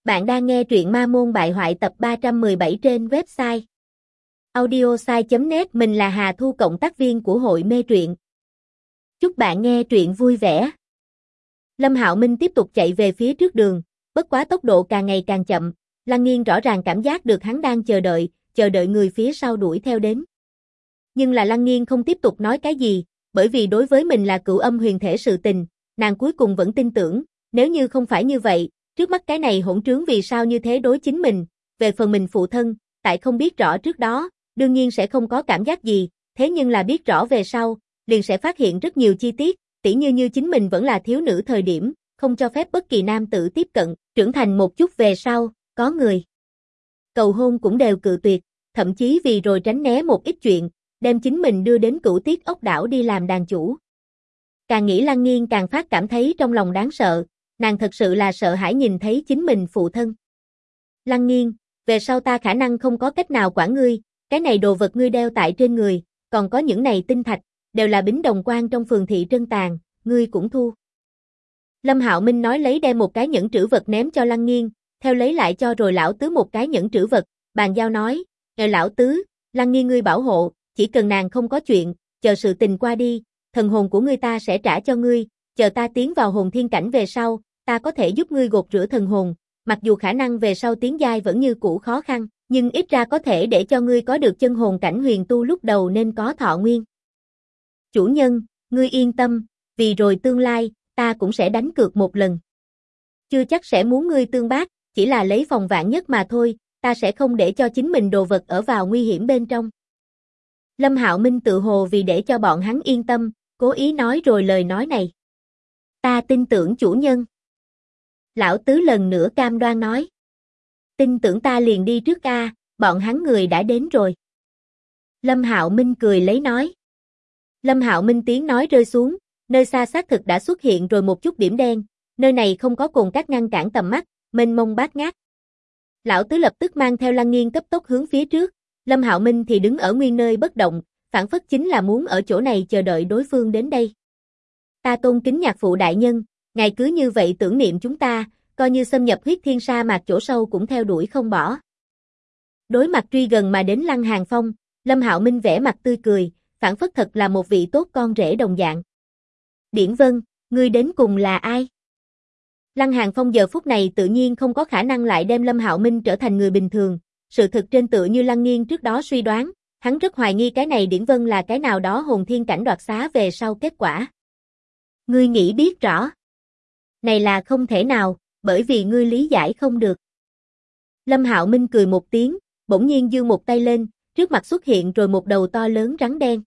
Bạn đang nghe truyện Ma Môn Bại Hoại tập 317 trên website audiosai.net. Mình là Hà Thu, cộng tác viên của hội mê truyện. Chúc bạn nghe truyện vui vẻ. Lâm Hạo Minh tiếp tục chạy về phía trước đường, bất quá tốc độ càng ngày càng chậm. Lăng Nghiên rõ ràng cảm giác được hắn đang chờ đợi người phía sau đuổi theo đến. Nhưng là Lăng Nghiên không tiếp tục nói cái gì, bởi vì đối với mình là Cửu Âm huyền thể sự tình, nàng cuối cùng vẫn tin tưởng, nếu như không phải như vậy, trước mắt cái này hỗn trướng vì sao như thế đối chính mình, về phần mình phụ thân, tại không biết rõ trước đó, đương nhiên sẽ không có cảm giác gì, thế nhưng là biết rõ về sau, liền sẽ phát hiện rất nhiều chi tiết, tỉ như chính mình vẫn là thiếu nữ thời điểm, không cho phép bất kỳ nam tử tiếp cận, trưởng thành một chút về sau, có người cầu hôn cũng đều cự tuyệt, thậm chí vì rồi tránh né một ít chuyện, đem chính mình đưa đến Cửu Tiết ốc đảo đi làm đàn chủ. Càng nghĩ Lăng Nghiên càng phát cảm thấy trong lòng đáng sợ, nàng thật sự là sợ hãi nhìn thấy chính mình phụ thân. Lăng Nghiên, về sau ta khả năng không có cách nào quản ngươi, cái này đồ vật ngươi đeo tại trên người, còn có những này tinh thạch, đều là bính đồng quan trong phường thị trân tàng, ngươi cũng thu. Lâm Hạo Minh nói lấy đem một cái nhẫn trữ vật ném cho Lăng Nghiên, theo lấy lại cho rồi lão tứ một cái nhẫn trữ vật, bàn giao nói, lão tứ, Lăng Nghiên ngươi bảo hộ, chỉ cần nàng không có chuyện, chờ sự tình qua đi, thần hồn của ngươi ta sẽ trả cho ngươi, chờ ta tiến vào hồn thiên cảnh về sau, ta có thể giúp ngươi gột rửa thần hồn, mặc dù khả năng về sau tiến giai vẫn như cũ khó khăn, nhưng ít ra có thể để cho ngươi có được chân hồn cảnh huyền tu lúc đầu nên có thọ nguyên. Chủ nhân, ngươi yên tâm, vì rồi tương lai, ta cũng sẽ đánh cược một lần. Chưa chắc sẽ muốn ngươi tương bác, chỉ là lấy phòng vạn nhất mà thôi, ta sẽ không để cho chính mình đồ vật ở vào nguy hiểm bên trong. Lâm Hạo Minh tự hồ vì để cho bọn hắn yên tâm, cố ý nói rồi lời nói này. Ta tin tưởng chủ nhân. Lão tứ lần nữa cam đoan nói. Tin tưởng ta liền đi trước a, bọn hắn người đã đến rồi. Lâm Hạo Minh cười lấy nói. Lâm Hạo Minh tiếng nói rơi xuống, nơi xa xác thực đã xuất hiện rồi một chút điểm đen, nơi này không có cồn cát ngăn cản tầm mắt, mênh mông bát ngát. Lão tứ lập tức mang theo Lăng Nghiên cấp tốc hướng phía trước, Lâm Hạo Minh thì đứng ở nguyên nơi bất động, phản phất chính là muốn ở chỗ này chờ đợi đối phương đến đây. Ta tôn kính nhạc phụ đại nhân, ngài cứ như vậy tưởng niệm chúng ta, coi như xâm nhập huyết thiên sa mạc chỗ sâu cũng theo đuổi không bỏ. Đối mặt truy gần mà đến Lăng Hàn Phong, Lâm Hạo Minh vẻ mặt tươi cười, phản phất thật là một vị tốt con rể đồng dạng. Điển Vân, ngươi đến cùng là ai? Lăng Hàn Phong giờ phút này tự nhiên không có khả năng lại đem Lâm Hạo Minh trở thành người bình thường, sự thực trên tựa như Lăng Nghiên trước đó suy đoán, hắn rất hoài nghi cái này Điển Vân là cái nào đó hồn thiên cảnh đoạt xá về sau kết quả. Ngươi nghĩ biết rõ. Này là không thể nào, bởi vì ngươi lý giải không được. Lâm Hạo Minh cười một tiếng, bỗng nhiên giương một tay lên, trước mặt xuất hiện rồi một đầu to lớn rắn đen.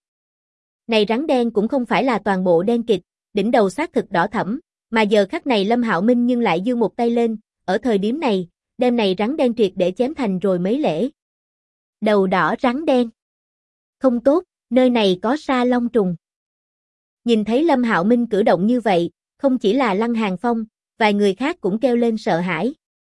Này rắn đen cũng không phải là toàn bộ đen kịt, đỉnh đầu xác thực đỏ thẫm, mà giờ khắc này Lâm Hạo Minh nhưng lại giương một tay lên, ở thời điểm này, đem này rắn đen triệt để chém thành rồi mấy lễ. Đầu đỏ rắn đen. Không tốt, nơi này có sa long trùng. Nhìn thấy Lâm Hạo Minh cử động như vậy, không chỉ là Lăng Hàn Phong, vài người khác cũng kêu lên sợ hãi.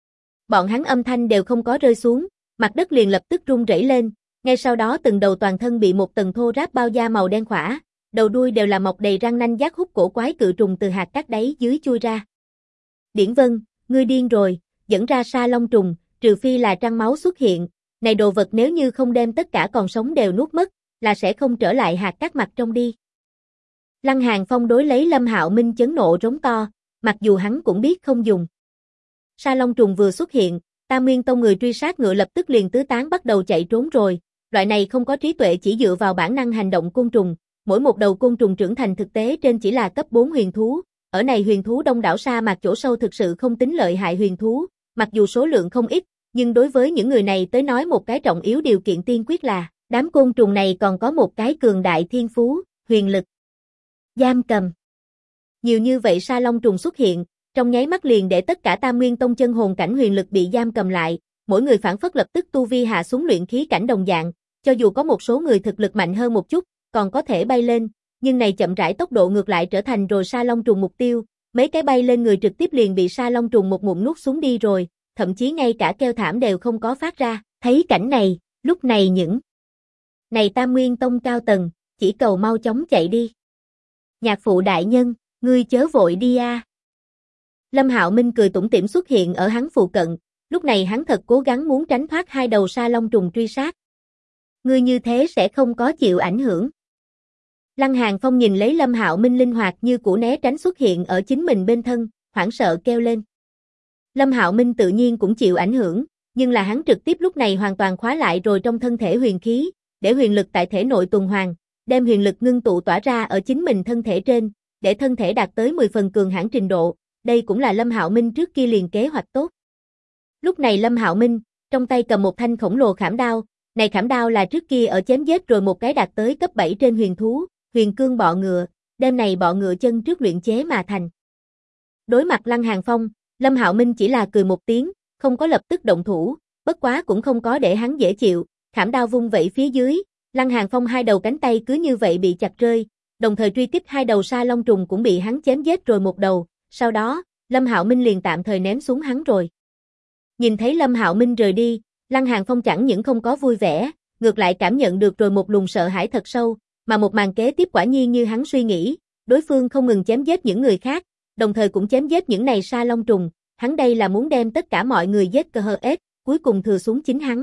Bọn hắn âm thanh đều không có rơi xuống, mặt đất liền lập tức rung rẩy lên, ngay sau đó từng đầu toàn thân bị một tầng thô ráp bao da màu đen khỏa, đầu đuôi đều là mọc đầy răng nanh giác hút cổ quái cự trùng từ hạt cát đáy dưới chui ra. Điển Vân, ngươi điên rồi, dẫn ra sa long trùng, trừ phi là trăng máu xuất hiện, này đồ vật nếu như không đem tất cả còn sống đều nuốt mất, là sẽ không trở lại hạt cát mặt trong đi. Lăng Hàn Phong đối lấy Lâm Hạo Minh chấn nộ rống to, mặc dù hắn cũng biết không dùng. Sa long trùng vừa xuất hiện, Tam Nguyên Tông người truy sát ngựa lập tức liền tứ tán bắt đầu chạy trốn rồi, loại này không có trí tuệ chỉ dựa vào bản năng hành động côn trùng, mỗi một đầu côn trùng trưởng thành thực tế trên chỉ là cấp 4 huyền thú, ở này huyền thú đông đảo sa mạc chỗ sâu thực sự không tính lợi hại huyền thú, mặc dù số lượng không ít, nhưng đối với những người này tới nói một cái trọng yếu điều kiện tiên quyết là, đám côn trùng này còn có một cái cường đại thiên phú, huyền lực. Giam cầm. Nhiều như vậy sa long trùng xuất hiện, trong nháy mắt liền để tất cả Tam Nguyên Tông chân hồn cảnh huyền lực bị giam cầm lại, mỗi người phản phất lập tức tu vi hạ xuống luyện khí cảnh đồng dạng, cho dù có một số người thực lực mạnh hơn một chút, còn có thể bay lên, nhưng này chậm rãi tốc độ ngược lại trở thành rồi sa long trùng mục tiêu, mấy cái bay lên người trực tiếp liền bị sa long trùng một ngụm nuốt xuống đi rồi, thậm chí ngay cả kêu thảm đều không có phát ra, thấy cảnh này, lúc này những này Tam Nguyên Tông cao tầng, chỉ cầu mau chóng chạy đi. Nhạc phụ đại nhân, ngươi chớ vội đi a. Lâm Hạo Minh cười tủm tỉm xuất hiện ở hắn phụ cận, Lúc này hắn thật cố gắng muốn tránh thoát hai đầu sa long trùng truy sát. Ngươi như thế sẽ không có chịu ảnh hưởng. Lăng Hàn Phong nhìn lấy Lâm Hạo Minh linh hoạt như củ né tránh xuất hiện ở chính mình bên thân, hoảng sợ kêu lên. Lâm Hạo Minh tự nhiên cũng chịu ảnh hưởng, nhưng là hắn trực tiếp lúc này hoàn toàn khóa lại rồi trong thân thể huyền khí, để huyền lực tại thể nội tuần hoàn, đem huyền lực ngưng tụ tỏa ra ở chính mình thân thể trên, để thân thể đạt tới 10 phần cường hãn trình độ, đây cũng là Lâm Hạo Minh trước kia liền kế hoạch tốt. Lúc này Lâm Hạo Minh, trong tay cầm một thanh khổng lồ khảm đao, này khảm đao là trước kia ở chém giết rồi một cái đạt tới cấp 7 trên huyền thú, huyền cương bọ ngựa, đem này bọ ngựa chân trước luyện chế mà thành. Đối mặt Lăng Hàn Phong, Lâm Hạo Minh chỉ là cười một tiếng, không có lập tức động thủ, bất quá cũng không có để hắn dễ chịu, khảm đao vung vẩy phía dưới, Lăng Hàn Phong hai đầu cánh tay cứ như vậy bị chặt rơi, đồng thời truy kích hai đầu sa long trùng cũng bị hắn chém giết rồi một đầu, sau đó, Lâm Hạo Minh liền tạm thời ném xuống hắn rồi. Nhìn thấy Lâm Hạo Minh rời đi, Lăng Hàn Phong chẳng những không có vui vẻ, ngược lại cảm nhận được rồi một luồng sợ hãi thật sâu, mà một màn kế tiếp quả nhiên như hắn suy nghĩ, đối phương không ngừng chém giết những người khác, đồng thời cũng chém giết những này sa long trùng, hắn đây là muốn đem tất cả mọi người giết cơ hờ ết, cuối cùng thừa xuống chính hắn.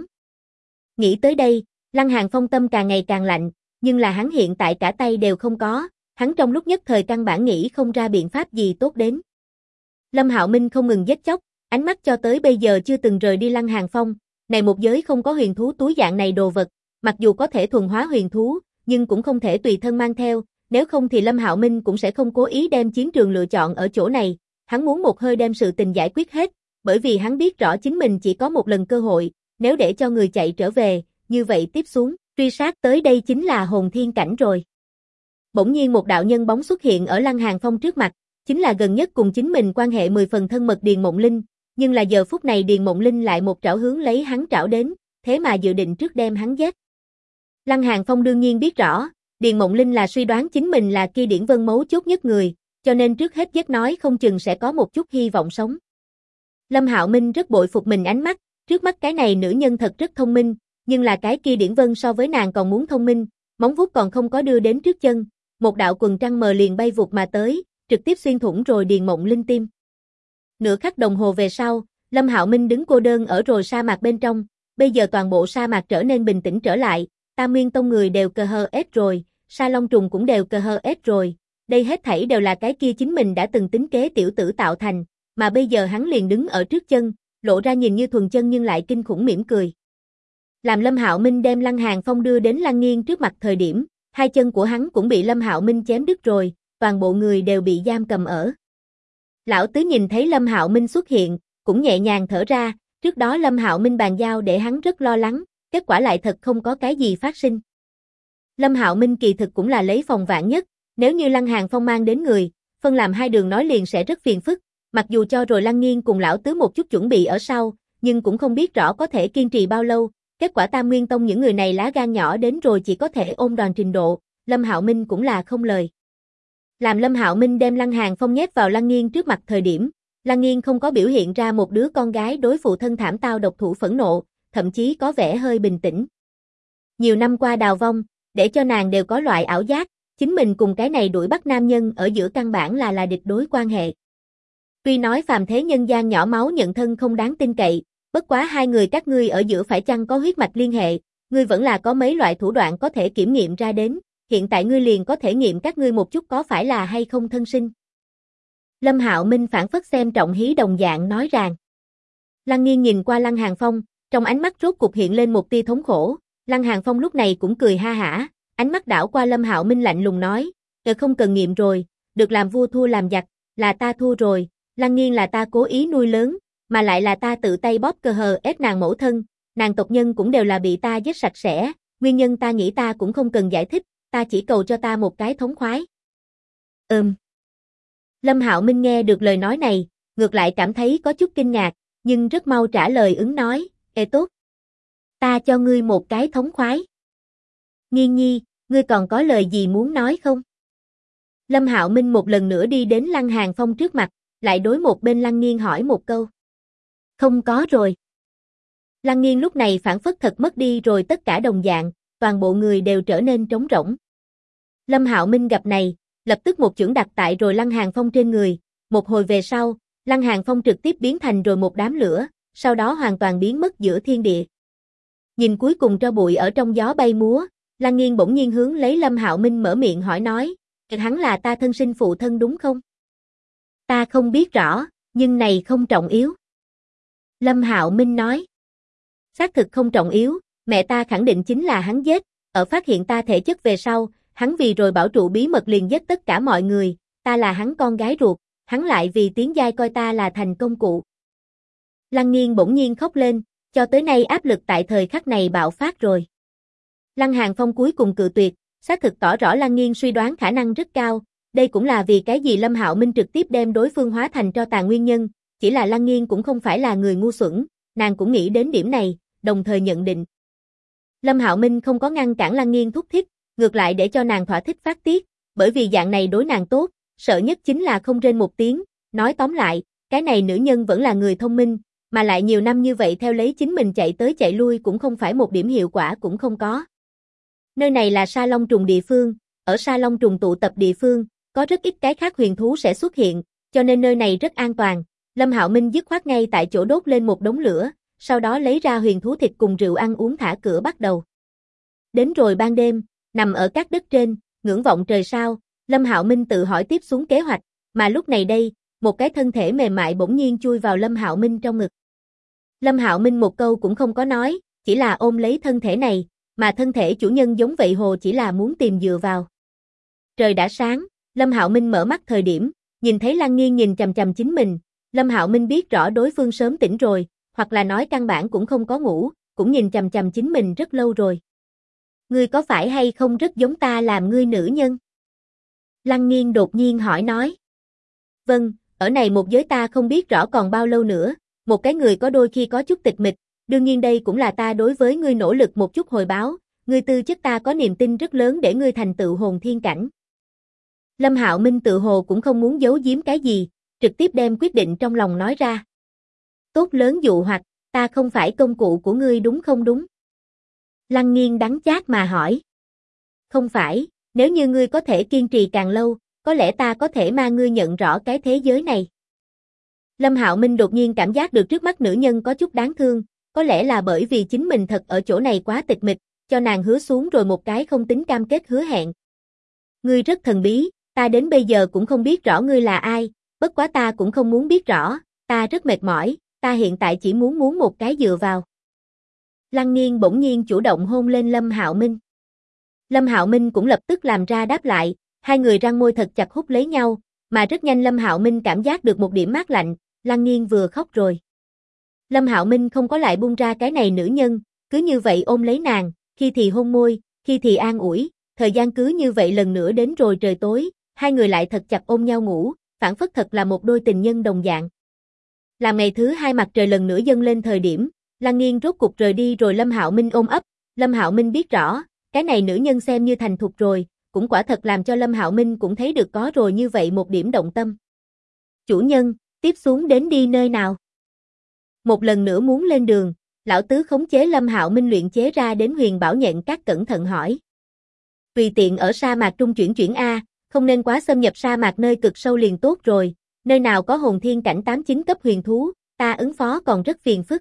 Nghĩ tới đây, Lăng Hàn Phong tâm càng ngày càng lạnh, nhưng là hắn hiện tại cả tay đều không có, hắn trong lúc nhất thời căn bản nghĩ không ra biện pháp gì tốt đến. Lâm Hạo Minh không ngừng giết chóc, ánh mắt cho tới bây giờ chưa từng rời đi Lăng Hàn Phong, này một giới không có huyền thú túi dạng này đồ vật, mặc dù có thể thuần hóa huyền thú, nhưng cũng không thể tùy thân mang theo, nếu không thì Lâm Hạo Minh cũng sẽ không cố ý đem chiến trường lựa chọn ở chỗ này, hắn muốn một hơi đem sự tình giải quyết hết, bởi vì hắn biết rõ chính mình chỉ có một lần cơ hội, nếu để cho người chạy trở về, như vậy tiếp xuống, truy sát tới đây chính là hồn thiên cảnh rồi. Bỗng nhiên một đạo nhân bóng xuất hiện ở Lăng Hàn Phong trước mặt, chính là gần nhất cùng chính mình quan hệ 10 phần thân mật Điền Mộng Linh, nhưng là giờ phút này Điền Mộng Linh lại một trảo hướng lấy hắn trảo đến, thế mà dự định trước đem hắn giết. Lăng Hàn Phong đương nhiên biết rõ, Điền Mộng Linh là suy đoán chính mình là kia Điển Vân mấu chốt nhất người, cho nên trước hết giết nói không chừng sẽ có một chút hy vọng sống. Lâm Hạo Minh rất bội phục mình ánh mắt, trước mắt cái này nữ nhân thật rất thông minh, nhưng là cái kia Điển Vân so với nàng còn muốn thông minh, móng vuốt còn không có đưa đến trước chân, một đạo quần trăng mờ liền bay vụt mà tới, trực tiếp xuyên thủng rồi Điền Mộng Linh tim. Nửa khắc đồng hồ về sau, Lâm Hạo Minh đứng cô đơn ở rồi sa mạc bên trong, bây giờ toàn bộ sa mạc trở nên bình tĩnh trở lại, Tam Nguyên Tông người đều cờ hờ ết rồi, sa long trùng cũng đều cờ hờ ết rồi, đây hết thảy đều là cái kia chính mình đã từng tính kế tiểu tử tạo thành, mà bây giờ hắn liền đứng ở trước chân, lộ ra nhìn như thuần chân nhưng lại kinh khủng mỉm cười. Làm Lâm Hạo Minh đem Lăng Hàn Phong đưa đến Lăng Nghiên trước mặt thời điểm, hai chân của hắn cũng bị Lâm Hạo Minh chém đứt rồi, toàn bộ người đều bị giam cầm ở. Lão tứ nhìn thấy Lâm Hạo Minh xuất hiện, cũng nhẹ nhàng thở ra, trước đó Lâm Hạo Minh bàn giao để hắn rất lo lắng, kết quả lại thật không có cái gì phát sinh. Lâm Hạo Minh kỳ thực cũng là lấy phòng vạn nhất, nếu như Lăng Hàn Phong mang đến người, phân làm hai đường nói liền sẽ rất phiền phức, mặc dù cho rồi Lăng Nghiên cùng lão tứ một chút chuẩn bị ở sau, nhưng cũng không biết rõ có thể kiên trì bao lâu, kết quả Tam Nguyên Tông những người này lá gan nhỏ đến rồi chỉ có thể ôm đòn trình độ, Lâm Hạo Minh cũng là không lời. Làm Lâm Hạo Minh đem Lăng Hàn Phong nhét vào Lăng Nghiên trước mặt thời điểm, Lăng Nghiên không có biểu hiện ra một đứa con gái đối phụ thân thảm tao độc thủ phẫn nộ, thậm chí có vẻ hơi bình tĩnh. Nhiều năm qua đào vong, để cho nàng đều có loại ảo giác, chính mình cùng cái này đuổi bắt nam nhân ở giữa căn bản là địch đối quan hệ. Tuy nói phàm thế nhân gian nhỏ máu nhận thân không đáng tin cậy, bất quá hai người các ngươi ở giữa phải chăng có huyết mạch liên hệ, ngươi vẫn là có mấy loại thủ đoạn có thể kiểm nghiệm ra đến, hiện tại ngươi liền có thể nghiệm các ngươi một chút có phải là hay không thân sinh. Lâm Hạo Minh phản phất xem trọng hí đồng dạng nói rằng. Lăng Nghiên nhìn qua Lăng Hàn Phong, trong ánh mắt rốt cục hiện lên một tia thống khổ, Lăng Hàn Phong lúc này cũng cười ha hả, ánh mắt đảo qua Lâm Hạo Minh lạnh lùng nói, không cần nghiệm rồi, được làm vua thua làm giặc, là ta thua rồi, Lăng Nghiên là ta cố ý nuôi lớn, mà lại là ta tự tay bóp cờ hờ ép nàng mẫu thân, nàng tộc nhân cũng đều là bị ta giết sạch sẽ, nguyên nhân ta nghĩ ta cũng không cần giải thích, ta chỉ cầu cho ta một cái thống khoái. Lâm Hạo Minh nghe được lời nói này, ngược lại cảm thấy có chút kinh ngạc, nhưng rất mau trả lời ứng nói, tốt. Ta cho ngươi một cái thống khoái. Nghiên nhi, ngươi còn có lời gì muốn nói không? Lâm Hạo Minh một lần nữa đi đến Lăng Hàn Phong trước mặt, lại đối một bên Lăng Nghiên hỏi một câu. Không có rồi. Lăng Nghiên lúc này phản phất thật mất đi rồi tất cả đồng dạng, toàn bộ người đều trở nên trống rỗng. Lâm Hạo Minh gặp này, lập tức một chưởng đặt tại rồi Lăng Hàn Phong trên người, một hồi về sau, Lăng Hàn Phong trực tiếp biến thành rồi một đám lửa, sau đó hoàn toàn biến mất giữa thiên địa. Nhìn cuối cùng tro bụi ở trong gió bay múa, Lăng Nghiên bỗng nhiên hướng lấy Lâm Hạo Minh mở miệng hỏi nói, hắn là ta thân sinh phụ thân đúng không? Ta không biết rõ, nhưng này không trọng yếu. Lâm Hạo Minh nói, xác thực không trọng yếu, mẹ ta khẳng định chính là hắn giết, ở phát hiện ta thể chất về sau, hắn vì rồi bảo trụ bí mật liền giết tất cả mọi người, ta là hắn con gái ruột, hắn lại vì tiến giai coi ta là thành công cụ. Lăng Nghiên bỗng nhiên khóc lên, cho tới nay áp lực tại thời khắc này bạo phát rồi. Lăng Hàn Phong cuối cùng cự tuyệt, xác thực tỏ rõ Lăng Nghiên suy đoán khả năng rất cao, đây cũng là vì cái gì Lâm Hạo Minh trực tiếp đem đối phương hóa thành tro tàn nguyên nhân, chỉ là Lăng Nghiên cũng không phải là người ngu xuẩn, nàng cũng nghĩ đến điểm này, đồng thời nhận định. Lâm Hạo Minh không có ngăn cản Lăng Nghiên thúc thích, ngược lại để cho nàng thỏa thích phát tiết, bởi vì dạng này đối nàng tốt, sợ nhất chính là không rên một tiếng, nói tóm lại, cái này nữ nhân vẫn là người thông minh, mà lại nhiều năm như vậy theo lấy chính mình chạy tới chạy lui cũng không phải một điểm hiệu quả cũng không có. Nơi này là Sa Long Trùng địa phương, ở Sa Long Trùng tụ tập địa phương, có rất ít cái khác huyền thú sẽ xuất hiện, cho nên nơi này rất an toàn. Lâm Hạo Minh dứt khoát ngay tại chỗ đốt lên một đống lửa, sau đó lấy ra huyền thú thịt cùng rượu ăn uống thả cửa bắt đầu. Đến rồi ban đêm, nằm ở các đất trên, ngưỡng vọng trời sao, Lâm Hạo Minh tự hỏi tiếp xuống kế hoạch, mà lúc này đây, một cái thân thể mềm mại bỗng nhiên chui vào Lâm Hạo Minh trong ngực. Lâm Hạo Minh một câu cũng không có nói, chỉ là ôm lấy thân thể này, mà thân thể chủ nhân giống vậy hồ chỉ là muốn tìm dựa vào. Trời đã sáng, Lâm Hạo Minh mở mắt thời điểm, nhìn thấy Lăng Nghiên nhìn chằm chằm chính mình, Lâm Hạo Minh biết rõ đối phương sớm tỉnh rồi, hoặc là nói căn bản cũng không có ngủ, cũng nhìn chằm chằm chính mình rất lâu rồi. Ngươi có phải hay không rất giống ta làm ngươi nữ nhân? Lăng Nghiên đột nhiên hỏi nói. Vâng, ở này một giới ta không biết rõ còn bao lâu nữa, một cái người có đôi khi có chút tịch mịch, đương nhiên đây cũng là ta đối với ngươi nỗ lực một chút hồi báo, ngươi tư chất ta có niềm tin rất lớn để ngươi thành tựu hồn thiên cảnh. Lâm Hạo Minh tự hồ cũng không muốn giấu giếm cái gì, trực tiếp đem quyết định trong lòng nói ra. Tốt lớn dụ hoặc, ta không phải công cụ của ngươi đúng không đúng? Lăng Nghiên đắng chát mà hỏi. Không phải, nếu như ngươi có thể kiên trì càng lâu, có lẽ ta có thể mang ngươi nhận rõ cái thế giới này. Lâm Hạo Minh đột nhiên cảm giác được trước mắt nữ nhân có chút đáng thương, có lẽ là bởi vì chính mình thật ở chỗ này quá tịch mịch, cho nàng hứa xuống rồi một cái không tính cam kết hứa hẹn. Ngươi rất thần bí, ta đến bây giờ cũng không biết rõ ngươi là ai, bất quá ta cũng không muốn biết rõ, ta rất mệt mỏi, ta hiện tại chỉ muốn một cái dựa vào. Lăng Nghiên bỗng nhiên chủ động hôn lên Lâm Hạo Minh. Lâm Hạo Minh cũng lập tức làm ra đáp lại, hai người răng môi thật chặt hút lấy nhau, mà rất nhanh Lâm Hạo Minh cảm giác được một điểm mát lạnh, Lăng Nghiên vừa khóc rồi. Lâm Hạo Minh không có lại buông ra cái này nữ nhân, cứ như vậy ôm lấy nàng, khi thì hôn môi, khi thì an ủi, thời gian cứ như vậy lần nữa đến rồi trời tối, hai người lại thật chặt ôm nhau ngủ, phảng phất thật là một đôi tình nhân đồng dạng. Làm ngày thứ hai mặt trời lần nữa dâng lên thời điểm, Lăng Nghiên rốt cục rời đi rồi Lâm Hạo Minh ôm ấp, Lâm Hạo Minh biết rõ, cái này nữ nhân xem như thành thục rồi, cũng quả thật làm cho Lâm Hạo Minh cũng thấy được có rồi như vậy một điểm động tâm. Chủ nhân, tiếp xuống đến đi nơi nào? Một lần nữa muốn lên đường, lão tứ khống chế Lâm Hạo Minh luyện chế ra đến huyền bảo nhện các cẩn thận hỏi. Tùy tiện ở sa mạc trung chuyển A, không nên quá xâm nhập sa mạc nơi cực sâu liền tốt rồi, nơi nào có hồn thiên cảnh 8-9 cấp huyền thú, ta ứng phó còn rất phiền phức.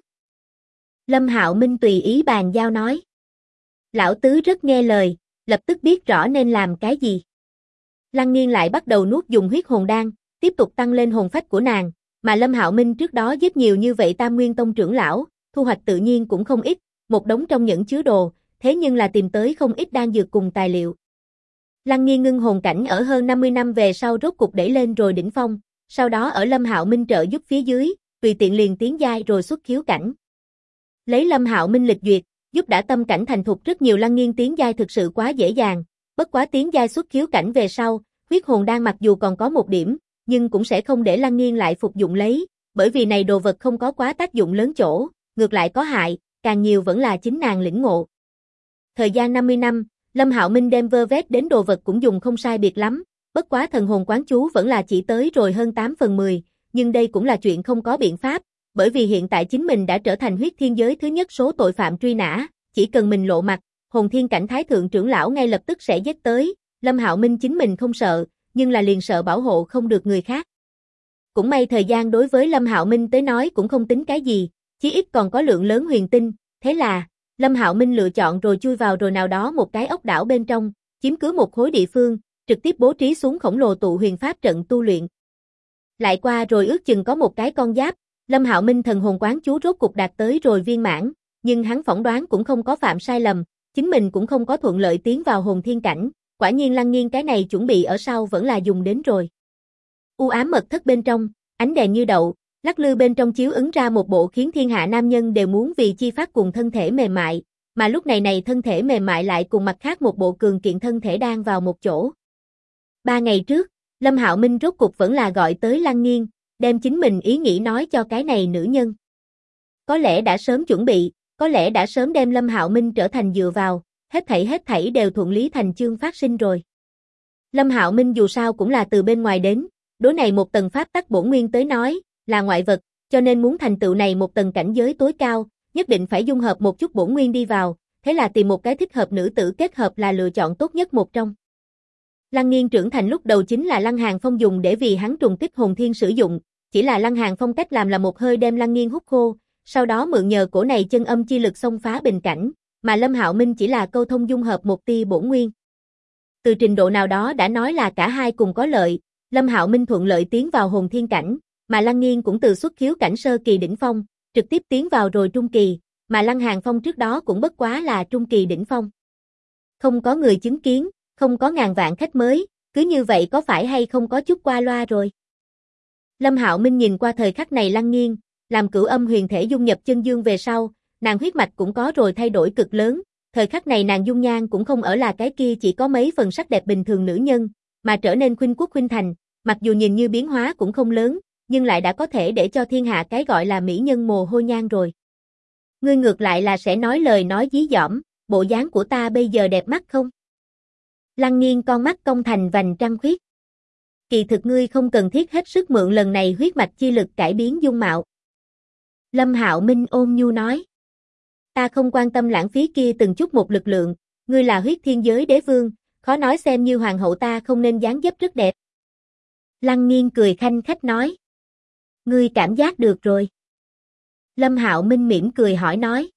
Lâm Hạo Minh tùy ý bàn giao nói. Lão tứ rất nghe lời, lập tức biết rõ nên làm cái gì. Lăng Nghiên lại bắt đầu nuốt dùng huyết hồn đan, tiếp tục tăng lên hồn phách của nàng, mà Lâm Hạo Minh trước đó giết nhiều như vậy Tam Nguyên Tông trưởng lão, thu hoạch tự nhiên cũng không ít, một đống trong nhẫn chứa đồ, thế nhưng là tìm tới không ít đan dược cùng tài liệu. Lăng Nghiên ngưng hồn cảnh ở hơn 50 năm về sau rốt cục đẩy lên rồi đỉnh phong, sau đó ở Lâm Hạo Minh trợ giúp phía dưới, tùy tiện liền tiến giai rồi xuất khiếu cảnh. Lấy Lâm Hạo Minh lịch duyệt, giúp đã tâm cảnh thành thục rất nhiều Lăng Nghiên tiến giai thực sự quá dễ dàng, bất quá tiến giai xuất khiếu cảnh về sau, huyết hồn đan mặc dù còn có một điểm, nhưng cũng sẽ không để Lăng Nghiên lại phục dụng lấy, bởi vì này đồ vật không có quá tác dụng lớn chỗ, ngược lại có hại, càng nhiều vẫn là chính nàng lĩnh ngộ. Thời gian 50 năm, Lâm Hạo Minh đem vơ vét đến đồ vật cũng dùng không sai biệt lắm, bất quá thần hồn quán chú vẫn là chỉ tới rồi hơn 8/10, nhưng đây cũng là chuyện không có biện pháp, bởi vì hiện tại chính mình đã trở thành huyết thiên giới thứ nhất số tội phạm truy nã, chỉ cần mình lộ mặt, hồn thiên cảnh thái thượng trưởng lão ngay lập tức sẽ giết tới, Lâm Hạo Minh chính mình không sợ, nhưng là liền sợ bảo hộ không được người khác. Cũng may thời gian đối với Lâm Hạo Minh tới nói cũng không tính cái gì, chí ít còn có lượng lớn huyền tinh, thế là Lâm Hạo Minh lựa chọn rồi chui vào rồi nào đó một cái ốc đảo bên trong, chiếm cứ một khối địa phương, trực tiếp bố trí xuống khổng lồ tụ huyền pháp trận tu luyện. Lại qua rồi ước chừng có một cái con giáp, Lâm Hạo Minh thần hồn quán chú rốt cục đạt tới rồi viên mãn, nhưng hắn phỏng đoán cũng không có phạm sai lầm, chính mình cũng không có thuận lợi tiến vào hồn thiên cảnh, quả nhiên Lăng Nghiên cái này chuẩn bị ở sau vẫn là dùng đến rồi. U ám mật thất bên trong, ánh đèn như đậu, lắc lư bên trong chiếu ứng ra một bộ khiến thiên hạ nam nhân đều muốn vì chi phát cùng thân thể mềm mại, mà lúc này thân thể mềm mại lại cùng mặt khác một bộ cường kiện thân thể đang vào một chỗ. 3 ngày trước, Lâm Hạo Minh rốt cục vẫn là gọi tới Lăng Nghiên, đem chính mình ý nghĩ nói cho cái này nữ nhân. Có lẽ đã sớm chuẩn bị, có lẽ đã sớm đem Lâm Hạo Minh trở thành dựa vào, hết thảy đều thuận lý thành chương phát sinh rồi. Lâm Hạo Minh dù sao cũng là từ bên ngoài đến, đối này một tầng pháp tắc bổn nguyên tới nói, là ngoại vật, cho nên muốn thành tựu này một tầng cảnh giới tối cao, nhất định phải dung hợp một chút bổn nguyên đi vào, thế là tìm một cái thích hợp nữ tử kết hợp là lựa chọn tốt nhất một trong. Lăng Nghiên trưởng thành lúc đầu chính là Lăng Hàn Phong dùng để vì hắn trùng kích hồn thiên sử dụng, chỉ là Lăng Hàn Phong cách làm là một hơi đem Lăng Nghiên hút khô, sau đó mượn nhờ cổ này chân âm chi lực xông phá bình cảnh, mà Lâm Hạo Minh chỉ là câu thông dung hợp một tia bổn nguyên. Từ trình độ nào đó đã nói là cả hai cùng có lợi, Lâm Hạo Minh thuận lợi tiến vào hồn thiên cảnh, mà Lăng Nghiên cũng từ xuất khiếu cảnh sơ kỳ đỉnh phong, trực tiếp tiến vào rồi trung kỳ, mà Lăng Hàn Phong trước đó cũng bất quá là trung kỳ đỉnh phong. Không có người chứng kiến, không có ngàn vạn khách mới, cứ như vậy có phải hay không có chút qua loa rồi. Lâm Hạo Minh nhìn qua thời khắc này Lăng Nghiên, làm cửu âm huyền thể dung nhập chân dương về sau, nàng huyết mạch cũng có rồi thay đổi cực lớn, thời khắc này nàng dung nhan cũng không ở là cái kia chỉ có mấy phần sắc đẹp bình thường nữ nhân, mà trở nên khuynh quốc khuynh thành, mặc dù nhìn như biến hóa cũng không lớn, nhưng lại đã có thể để cho thiên hạ cái gọi là mỹ nhân mồ hôi nhan rồi. Ngươi ngược lại là sẽ nói lời nói dí dỏm, bộ dáng của ta bây giờ đẹp mắt không? Lăng Nghiên con mắt cong thành vành trăng khuyết. Kỳ thực ngươi không cần thiết hết sức mượn lần này huyết mạch chi lực cải biến dung mạo. Lâm Hạo Minh ôn nhu nói. Ta không quan tâm lãng phí kia từng chút một lực lượng, ngươi là huyết thiên giới đế vương, khó nói xem như hoàng hậu ta không nên dáng dấp rất đẹp. Lăng Nghiên cười khanh khách nói. Ngươi cảm giác được rồi. Lâm Hạo Minh mỉm cười hỏi nói.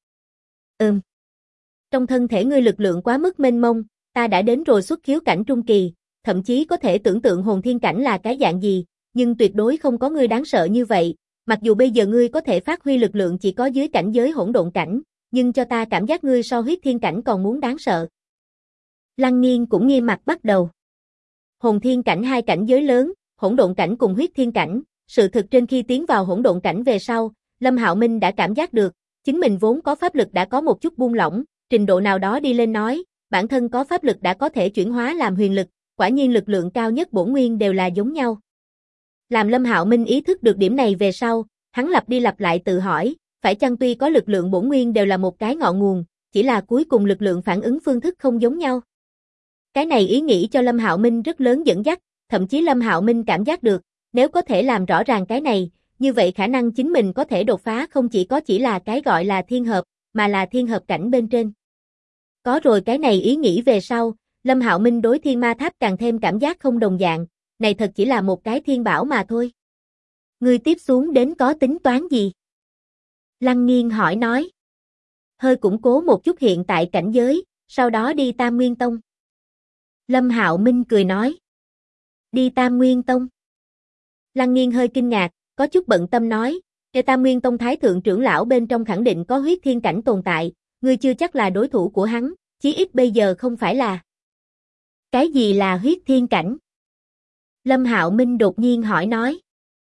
Trong thân thể ngươi lực lượng quá mức mênh mông, ta đã đến rồi xuất khiếu cảnh trung kỳ, thậm chí có thể tưởng tượng hồn thiên cảnh là cái dạng gì, nhưng tuyệt đối không có ngươi đáng sợ như vậy, mặc dù bây giờ ngươi có thể phát huy lực lượng chỉ có dưới cảnh giới hỗn độn cảnh, nhưng cho ta cảm giác ngươi so huyết thiên cảnh còn muốn đáng sợ. Lăng Nghiên cũng nghiêm mặt bắt đầu. Hồn thiên cảnh hai cảnh giới lớn, hỗn độn cảnh cùng huyết thiên cảnh, sự thực trên khi tiến vào hỗn độn cảnh về sau, Lâm Hạo Minh đã cảm giác được, chính mình vốn có pháp lực đã có một chút buông lỏng, trình độ nào đó đi lên nói, bản thân có pháp lực đã có thể chuyển hóa làm huyền lực, quả nhiên lực lượng cao nhất bổn nguyên đều là giống nhau. Làm Lâm Hạo Minh ý thức được điểm này về sau, hắn lặp đi lặp lại tự hỏi, phải chăng tuy có lực lượng bổn nguyên đều là một cái ngọn nguồn, chỉ là cuối cùng lực lượng phản ứng phương thức không giống nhau. Cái này ý nghĩ cho Lâm Hạo Minh rất lớn dẫn dắt, thậm chí Lâm Hạo Minh cảm giác được, nếu có thể làm rõ ràng cái này, như vậy khả năng chính mình có thể đột phá không chỉ là cái gọi là thiên hợp, mà là thiên hợp cảnh bên trên. Có rồi cái này ý nghĩ về sau, Lâm Hạo Minh đối thiên ma tháp càng thêm cảm giác không đồng dạng, này thật chỉ là một cái thiên bảo mà thôi. Ngươi tiếp xuống đến có tính toán gì? Lăng Nghiên hỏi nói. Hơi củng cố một chút hiện tại cảnh giới, sau đó đi Tam Nguyên Tông. Lâm Hạo Minh cười nói. Đi Tam Nguyên Tông. Lăng Nghiên hơi kinh ngạc, có chút bận tâm nói, cái Tam Nguyên Tông thái thượng trưởng lão bên trong khẳng định có huyết thiên cảnh tồn tại, ngươi chưa chắc là đối thủ của hắn, chí ít bây giờ không phải là. Cái gì là huyết thiên cảnh? Lâm Hạo Minh đột nhiên hỏi nói.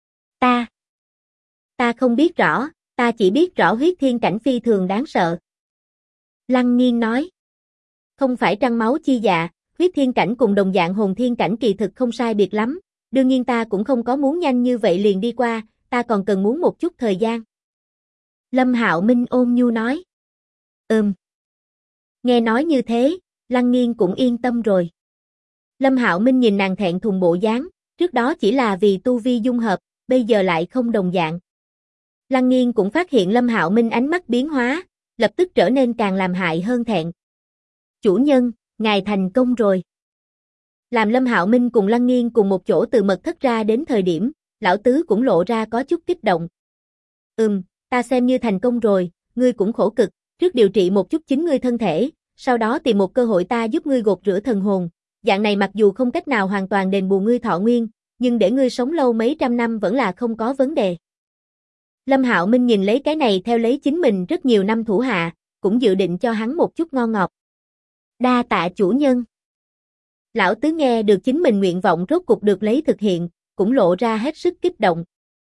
Ta không biết rõ, ta chỉ biết rõ huyết thiên cảnh phi thường đáng sợ. Lăng Nghiên nói. Không phải trăng máu chi dạ, huyết thiên cảnh cùng đồng dạng hồn thiên cảnh kỳ thực không sai biệt lắm, đương nhiên ta cũng không có muốn nhanh như vậy liền đi qua, ta còn cần muốn một chút thời gian. Lâm Hạo Minh ôn nhu nói. Nghe nói như thế, Lăng Nghiên cũng yên tâm rồi. Lâm Hạo Minh nhìn nàng thẹn thùng bộ dáng, trước đó chỉ là vì tu vi dung hợp, bây giờ lại không đồng dạng. Lăng Nghiên cũng phát hiện Lâm Hạo Minh ánh mắt biến hóa, lập tức trở nên càng làm hại hơn thẹn. Chủ nhân, ngài thành công rồi. Làm Lâm Hạo Minh cùng Lăng Nghiên cùng một chỗ từ mật thất ra đến thời điểm, lão tứ cũng lộ ra có chút kích động. ta xem như thành công rồi, ngươi cũng khổ cực, trước điều trị một chút chính ngươi thân thể, sau đó tìm một cơ hội ta giúp ngươi gột rửa thần hồn, dạng này mặc dù không cách nào hoàn toàn đền bù ngươi thọ nguyên, nhưng để ngươi sống lâu mấy trăm năm vẫn là không có vấn đề. Lâm Hạo Minh nhìn lấy cái này theo lấy chính mình rất nhiều năm thủ hạ, cũng dự định cho hắn một chút ngon ngọt. Đa tạ chủ nhân. Lão tứ nghe được chính mình nguyện vọng rốt cục được lấy thực hiện, cũng lộ ra hết sức kích động.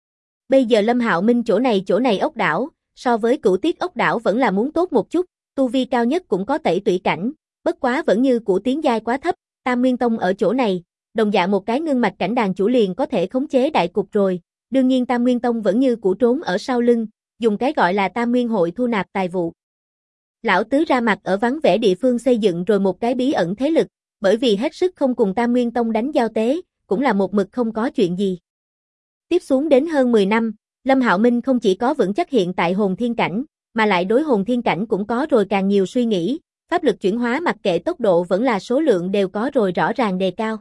Bây giờ Lâm Hạo Minh chỗ này ốc đảo, so với Cửu Tiết ốc đảo vẫn là muốn tốt một chút, tu vi cao nhất cũng có tẩy tủy cảnh, bất quá vẫn như cũ tiến giai quá thấp, Tam Nguyên Tông ở chỗ này, đồng dạng một cái ngưng mạch cảnh đàn chủ liền có thể khống chế đại cục rồi, đương nhiên Tam Nguyên Tông vẫn như cũ trốn ở sau lưng, dùng cái gọi là Tam Nguyên hội thu nạp tài vụ. Lão tứ ra mặt ở vắng vẻ địa phương xây dựng rồi một cái bí ẩn thế lực, bởi vì hết sức không cùng Tam Nguyên Tông đánh giao tế, cũng là một mực không có chuyện gì. Tiếp xuống đến hơn 10 năm, Lâm Hạo Minh không chỉ có vững chắc hiện tại hồn thiên cảnh, mà lại đối hồn thiên cảnh cũng có rồi càng nhiều suy nghĩ, pháp lực chuyển hóa mặc kệ tốc độ vẫn là số lượng đều có rồi rõ ràng đề cao.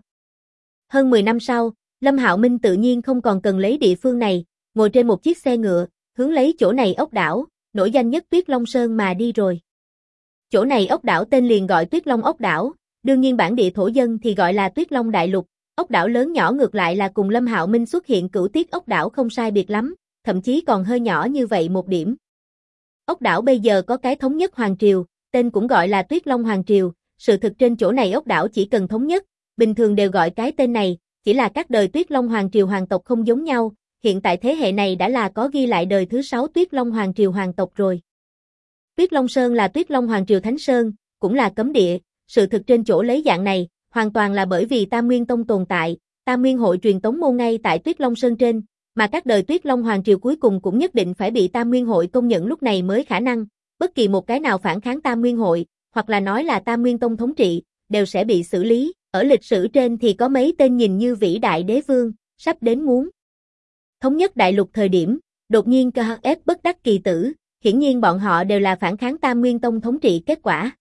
Hơn 10 năm sau, Lâm Hạo Minh tự nhiên không còn cần lấy địa phương này, ngồi trên một chiếc xe ngựa, hướng lấy chỗ này ốc đảo, nổi danh nhất Tuyết Long Sơn mà đi rồi. Chỗ này ốc đảo tên liền gọi Tuyết Long ốc đảo, đương nhiên bản địa thổ dân thì gọi là Tuyết Long Đại Lục, ốc đảo lớn nhỏ ngược lại là cùng Lâm Hạo Minh xuất hiện Cửu Tiết ốc đảo không sai biệt lắm, thậm chí còn hơi nhỏ như vậy một điểm. Ốc đảo bây giờ có cái thống nhất hoàng triều, tên cũng gọi là Tuyết Long Hoàng Triều, sự thực trên chỗ này ốc đảo chỉ cần thống nhất, bình thường đều gọi cái tên này, chỉ là các đời Tuyết Long Hoàng Triều hoàng tộc không giống nhau, hiện tại thế hệ này đã là có ghi lại đời thứ 6 Tuyết Long Hoàng Triều hoàng tộc rồi. Tuyết Long Sơn là Tuyết Long Hoàng Triều Thánh Sơn, cũng là cấm địa, sự thực trên chỗ lấy dạng này, hoàn toàn là bởi vì Tam Nguyên Tông tồn tại, Tam Nguyên hội truyền tống môn ngay tại Tuyết Long Sơn trên, mà các đời Tuyết Long Hoàng Triều cuối cùng cũng nhất định phải bị Tam Nguyên hội công nhận lúc này mới khả năng, bất kỳ một cái nào phản kháng Tam Nguyên hội, hoặc là nói là Tam Nguyên Tông thống trị, đều sẽ bị xử lý, ở lịch sử trên thì có mấy tên nhìn như vĩ đại đế vương, sắp đến muốn thống nhất đại lục thời điểm, đột nhiên KHF bất đắc kỳ tử, hiển nhiên bọn họ đều là phản kháng Tam Nguyên Tông thống trị kết quả.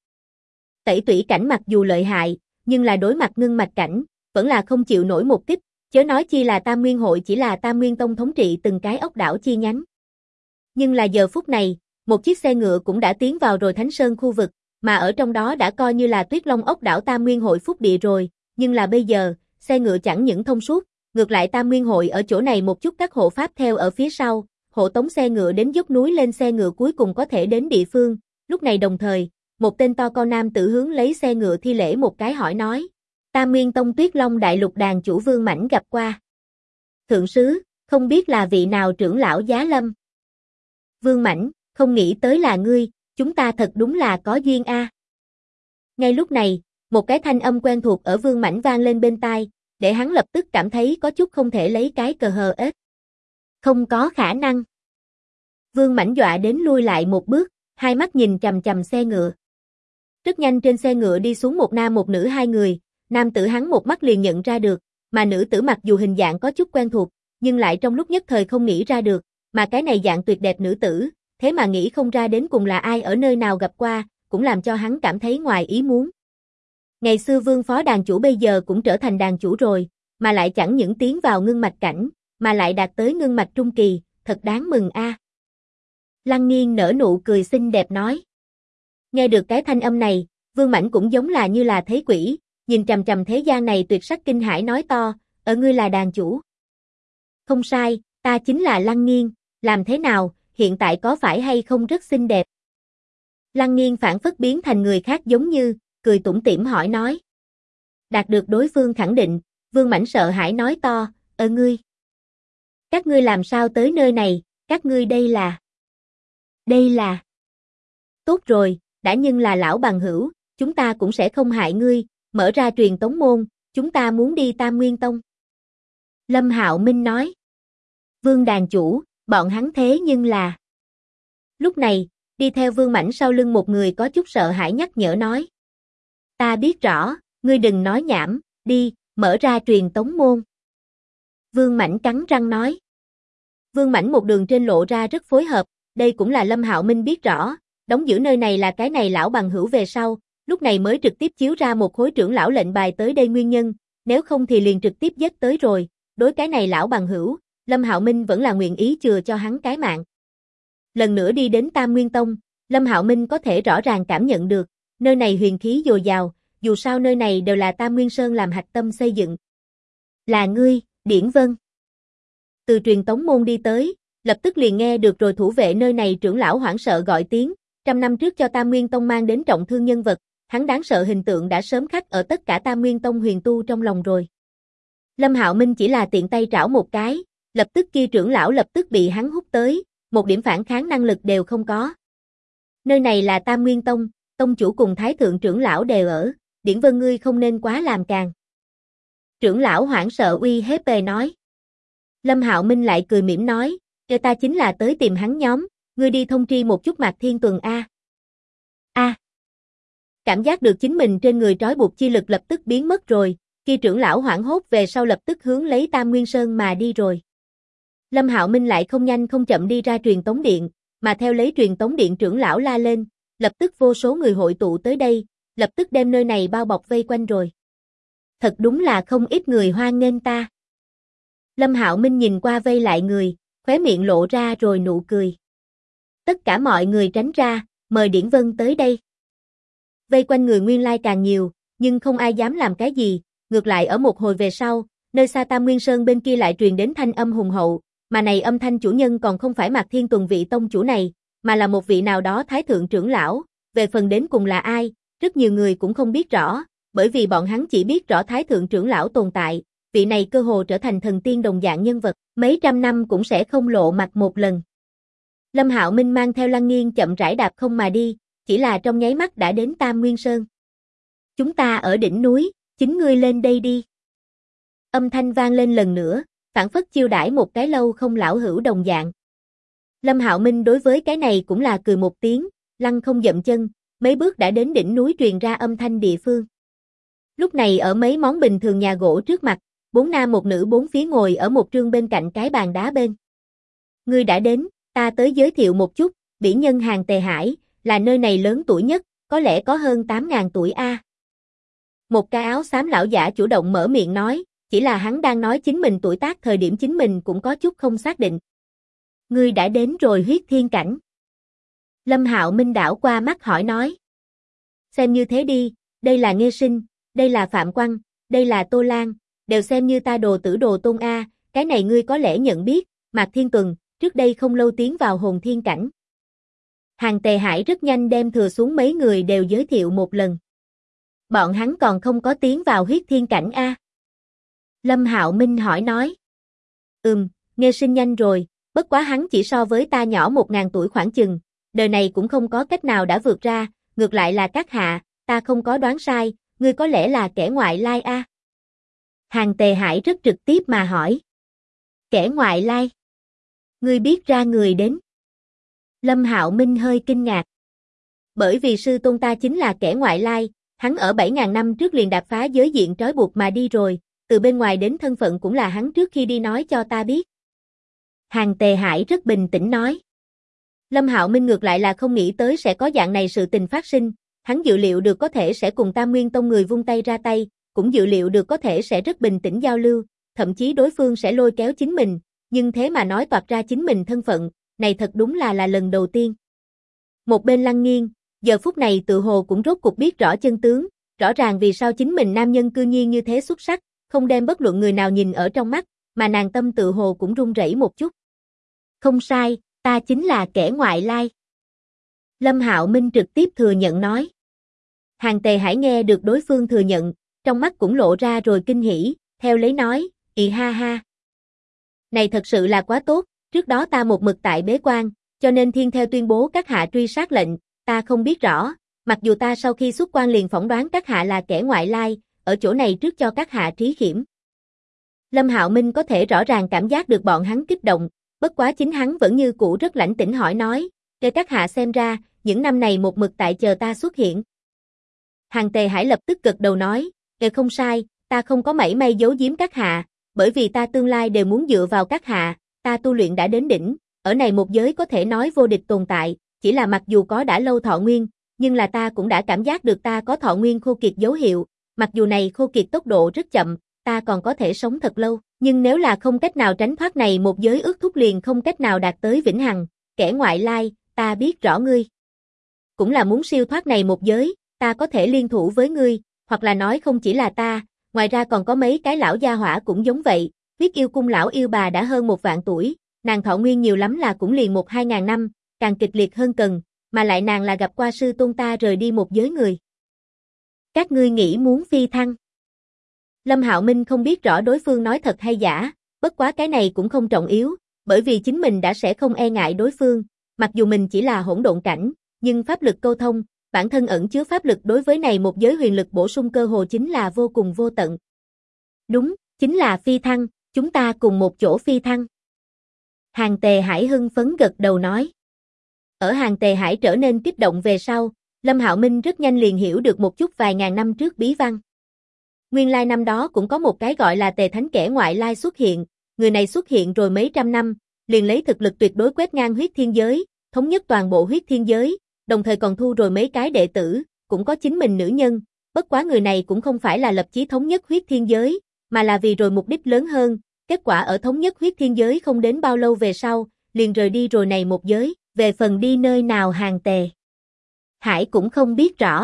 Tẩy tủy cảnh mặc dù lợi hại, nhưng là đối mặt ngưng mạch cảnh, vẫn là không chịu nổi một kích, chớ nói chi là Tam Nguyên hội chỉ là Tam Nguyên Tông thống trị từng cái ốc đảo chi nhánh. Nhưng là giờ phút này, một chiếc xe ngựa cũng đã tiến vào rồi Thánh Sơn khu vực, mà ở trong đó đã coi như là Tuyết Long ốc đảo Tam Nguyên hội phúc địa rồi, nhưng là bây giờ, xe ngựa chẳng những thông suốt, ngược lại Tam Nguyên hội ở chỗ này một chút các hộ pháp theo ở phía sau, hộ tống xe ngựa đến dốc núi lên xe ngựa cuối cùng có thể đến địa phương, lúc này đồng thời, một tên to con nam tử hướng lấy xe ngựa thi lễ một cái hỏi nói, Tam Nguyên Tông Tuyết Long Đại Lục đàn chủ Vương Mãnh gặp qua. Thượng sứ, không biết là vị nào trưởng lão giá lâm. Vương Mãnh, không nghĩ tới là ngươi, chúng ta thật đúng là có duyên a. Ngay lúc này, một cái thanh âm quen thuộc ở Vương Mãnh vang lên bên tai, để hắn lập tức cảm thấy có chút không thể lấy cái cờ hờ ết. Không có khả năng. Vương Mãnh dọa đến lui lại một bước, hai mắt nhìn chằm chằm xe ngựa. Rất nhanh trên xe ngựa đi xuống một nam một nữ hai người, nam tử hắn một mắt liền nhận ra được, mà nữ tử mặc dù hình dạng có chút quen thuộc, nhưng lại trong lúc nhất thời không nghĩ ra được, mà cái này dạng tuyệt đẹp nữ tử, thế mà nghĩ không ra đến cùng là ai ở nơi nào gặp qua, cũng làm cho hắn cảm thấy ngoài ý muốn. Ngày xưa Vương phó đàn chủ bây giờ cũng trở thành đàn chủ rồi, mà lại chẳng những tiến vào ngưng mạch cảnh, mà lại đạt tới ngưng mạch trung kỳ, thật đáng mừng a. Lăng Nghiên nở nụ cười xinh đẹp nói. Nghe được cái thanh âm này, Vương Mãnh cũng giống là như là thấy quỷ, nhìn chằm chằm thế gian này tuyệt sắc kinh hãi nói to, ở ngươi là đàn chủ. Không sai, ta chính là Lăng Nghiên, làm thế nào, hiện tại có phải hay không rất xinh đẹp? Lăng Nghiên phản phất biến thành người khác giống như, cười tủm tỉm hỏi nói. Đạt được đối phương khẳng định, Vương Mãnh sợ hãi nói to, ở ngươi. Các ngươi làm sao tới nơi này, các ngươi đây là. Tốt rồi, đã nhưng là lão bằng hữu, chúng ta cũng sẽ không hại ngươi, mở ra truyền tống môn, chúng ta muốn đi Tam Nguyên Tông. Lâm Hạo Minh nói. Vương đàn chủ, bọn hắn thế nhưng là. Lúc này, đi theo Vương Mãnh sau lưng một người có chút sợ hãi nhắc nhở nói. Ta biết rõ, ngươi đừng nói nhảm, đi, mở ra truyền tống môn. Vương Mãnh cắn răng nói. Vương Mãnh một đường trên lộ ra rất phối hợp, đây cũng là Lâm Hạo Minh biết rõ, đóng giữ nơi này là cái này lão bằng hữu về sau, lúc này mới trực tiếp chiếu ra một khối trưởng lão lệnh bài tới đây nguyên nhân, nếu không thì liền trực tiếp giết tới rồi, đối cái này lão bằng hữu, Lâm Hạo Minh vẫn là nguyện ý chừa cho hắn cái mạng. Lần nữa đi đến Tam Nguyên Tông, Lâm Hạo Minh có thể rõ ràng cảm nhận được, nơi này huyền khí dồi dào, dù sao nơi này đều là Tam Nguyên Sơn làm hạch tâm xây dựng. Là ngươi, Điển Vân. Từ truyền tống môn đi tới, lập tức liền nghe được rồi thủ vệ nơi này trưởng lão hoảng sợ gọi tiếng, 100 năm trước cho Tam Nguyên Tông mang đến trọng thương nhân vật, hắn đáng sợ hình tượng đã sớm khắc ở tất cả Tam Nguyên Tông huyền tu trong lòng rồi. Lâm Hạo Minh chỉ là tiện tay trảo một cái, lập tức kia trưởng lão lập tức bị hắn hút tới, một điểm phản kháng năng lực đều không có. Nơi này là Tam Nguyên Tông, tông chủ cùng thái thượng trưởng lão đều ở, Điển Vân ngươi không nên quá làm càng. Trưởng lão hoảng sợ uy hiếp về nói. Lâm Hạo Minh lại cười mỉm nói, ta chính là tới tìm hắn nhóm, ngươi đi thông tri một chút Mạc Thiên Tuần a. Cảm giác được chính mình trên người trói buộc chi lực lập tức biến mất rồi, khi trưởng lão hoảng hốt về sau lập tức hướng lấy Tam Nguyên Sơn mà đi rồi. Lâm Hạo Minh lại không nhanh không chậm đi ra truyền tống điện, mà theo lấy truyền tống điện trưởng lão la lên, lập tức vô số người hội tụ tới đây, lập tức đem nơi này bao bọc vây quanh rồi. Thật đúng là không ít người hoan nghênh ta. Lâm Hạo Minh nhìn qua vây lại người, khóe miệng lộ ra rồi nụ cười. Tất cả mọi người tránh ra, mời Điển Vân tới đây. Vây quanh người nguyên lai càng nhiều, nhưng không ai dám làm cái gì, ngược lại ở một hồi về sau, nơi xa Tam Nguyên Sơn bên kia lại truyền đến thanh âm hùng hậu, mà này âm thanh chủ nhân còn không phải Mạc Thiên Tuần vị tông chủ này, mà là một vị nào đó thái thượng trưởng lão, về phần đến cùng là ai, rất nhiều người cũng không biết rõ, bởi vì bọn hắn chỉ biết rõ thái thượng trưởng lão tồn tại, vị này cơ hồ trở thành thần tiên đồng dạng nhân vật, mấy trăm năm cũng sẽ không lộ mặt một lần. Lâm Hạo Minh mang theo Lăng Nghiên chậm rãi đạp không mà đi, chỉ là trong nháy mắt đã đến Tam Nguyên Sơn. Chúng ta ở đỉnh núi, chính ngươi lên đây đi. Âm thanh vang lên lần nữa, phảng phất chiêu đãi một cái lâu không lão hữu đồng dạng. Lâm Hạo Minh đối với cái này cũng là cười một tiếng, lăng không dậm chân, mấy bước đã đến đỉnh núi truyền ra âm thanh địa phương. Lúc này ở mấy món bình thường nhà gỗ trước mặt, 4 nam một nữ bốn phía ngồi ở một trương bên cạnh cái bàn đá bên. Ngươi đã đến, ta tới giới thiệu một chút, bỉ nhân Hàng Tề Hải, là nơi này lớn tuổi nhất, có lẽ có hơn 8.000 tuổi a. Một cái áo xám lão giả chủ động mở miệng nói, chỉ là hắn đang nói chính mình tuổi tác thời điểm chính mình cũng có chút không xác định. Ngươi đã đến rồi huyết thiên cảnh. Lâm Hạo Minh đảo qua mắt hỏi nói. Xem như thế đi, đây là Nghê Sinh, đây là Phạm Quang, đây là Tô Lan, đều xem như ta đồ tử đồ tôn a, cái này ngươi có lẽ nhận biết, Mạc Thiên Tuần, trước đây không lâu tiến vào hồn thiên cảnh. Hàng Tề Hải rất nhanh đem thừa xuống mấy người đều giới thiệu một lần. Bọn hắn còn không có tiến vào huyết thiên cảnh a. Lâm Hạo Minh hỏi nói. Nghê Sinh nhanh rồi, bất quá hắn chỉ so với ta nhỏ 1.000 tuổi khoảng chừng, đời này cũng không có cách nào đã vượt ra, ngược lại là các hạ, ta không có đoán sai, ngươi có lẽ là kẻ ngoại lai a. Hàng Tề Hải rất trực tiếp mà hỏi. Kẻ ngoại lai? Ngươi biết ra người đến? Lâm Hạo Minh hơi kinh ngạc. Bởi vì sư tôn ta chính là kẻ ngoại lai, hắn ở 7.000 năm trước liền đạp phá giới diện trói buộc mà đi rồi, từ bên ngoài đến thân phận cũng là hắn trước khi đi nói cho ta biết. Hàng Tề Hải rất bình tĩnh nói. Lâm Hạo Minh ngược lại là không nghĩ tới sẽ có dạng này sự tình phát sinh, hắn dự liệu được có thể sẽ cùng Tam Nguyên Tông người vung tay ra tay, cũng dự liệu được có thể sẽ rất bình tĩnh giao lưu, thậm chí đối phương sẽ lôi kéo chính mình, nhưng thế mà nói toạc ra chính mình thân phận, này thật đúng là lần đầu tiên. Một bên Lăng Nghiên, giờ phút này tự hồ cũng rốt cuộc biết rõ chân tướng, rõ ràng vì sao chính mình nam nhân cư nhiên như thế xuất sắc, không đem bất luận người nào nhìn ở trong mắt, mà nàng tâm tự hồ cũng run rẩy một chút. Không sai, ta chính là kẻ ngoại lai. Lâm Hạo Minh trực tiếp thừa nhận nói. Hàng Tề Hải nghe được đối phương thừa nhận, trong mắt cũng lộ ra rồi kinh hỉ, theo lấy nói, ha ha. Này thật sự là quá tốt, trước đó ta một mực tại bế quan, cho nên thiên theo tuyên bố các hạ truy sát lệnh, ta không biết rõ, mặc dù ta sau khi xuất quan liền phỏng đoán các hạ là kẻ ngoại lai, ở chỗ này trước cho các hạ trí khiểm. Lâm Hạo Minh có thể rõ ràng cảm giác được bọn hắn kích động, bất quá chính hắn vẫn như cũ rất lãnh tĩnh hỏi nói, để các hạ xem ra, những năm này một mực tại chờ ta xuất hiện. Hàng Tề Hải lập tức gật đầu nói, không sai, ta không có mảy may giấu giếm các hạ, bởi vì ta tương lai đều muốn dựa vào các hạ, ta tu luyện đã đến đỉnh, ở này một giới có thể nói vô địch tồn tại, chỉ là mặc dù có đã lâu thọ nguyên, nhưng là ta cũng đã cảm giác được ta có thọ nguyên khô kiệt dấu hiệu, mặc dù này khô kiệt tốc độ rất chậm, ta còn có thể sống thật lâu, nhưng nếu là không cách nào tránh thoát này một giới ước thúc liền không cách nào đạt tới vĩnh hằng, kẻ ngoại lai, ta biết rõ ngươi. Cũng là muốn siêu thoát này một giới, ta có thể liên thủ với ngươi, hoặc là nói không chỉ là ta, ngoài ra còn có mấy cái lão gia hỏa cũng giống vậy, huyết yêu cung lão yêu bà đã hơn 1 vạn tuổi, nàng thọ nguyên nhiều lắm là cũng liền 1-2 ngàn năm, càng kịch liệt hơn cần, mà lại nàng là gặp qua sư tôn ta rời đi một giới người. Các ngươi nghĩ muốn phi thăng? Lâm Hạo Minh không biết rõ đối phương nói thật hay giả, bất quá cái này cũng không trọng yếu, bởi vì chính mình đã sẽ không e ngại đối phương, mặc dù mình chỉ là hỗn độn cảnh, nhưng pháp lực câu thông, bản thân ẩn chứa pháp lực đối với này một giới huyền lực bổ sung cơ hồ chính là vô cùng vô tận. Đúng, chính là phi thăng, chúng ta cùng một chỗ phi thăng. Hàng Tề Hải hưng phấn gật đầu nói. Ở Hàng Tề Hải trở nên kích động về sau, Lâm Hạo Minh rất nhanh liền hiểu được một chút vài ngàn năm trước bí văn. Nguyên lai năm đó cũng có một cái gọi là Tề Thánh kẻ ngoại lai xuất hiện, người này xuất hiện rồi mấy trăm năm, liền lấy thực lực tuyệt đối quét ngang huyết thiên giới, thống nhất toàn bộ huyết thiên giới, đồng thời còn thu rồi mấy cái đệ tử, cũng có chính mình nữ nhân, bất quá người này cũng không phải là lập chí thống nhất huyết thiên giới, mà là vì rồi mục đích lớn hơn, kết quả ở thống nhất huyết thiên giới không đến bao lâu về sau, liền rời đi rồi này một giới, về phần đi nơi nào Hàng Tề Hải cũng không biết rõ.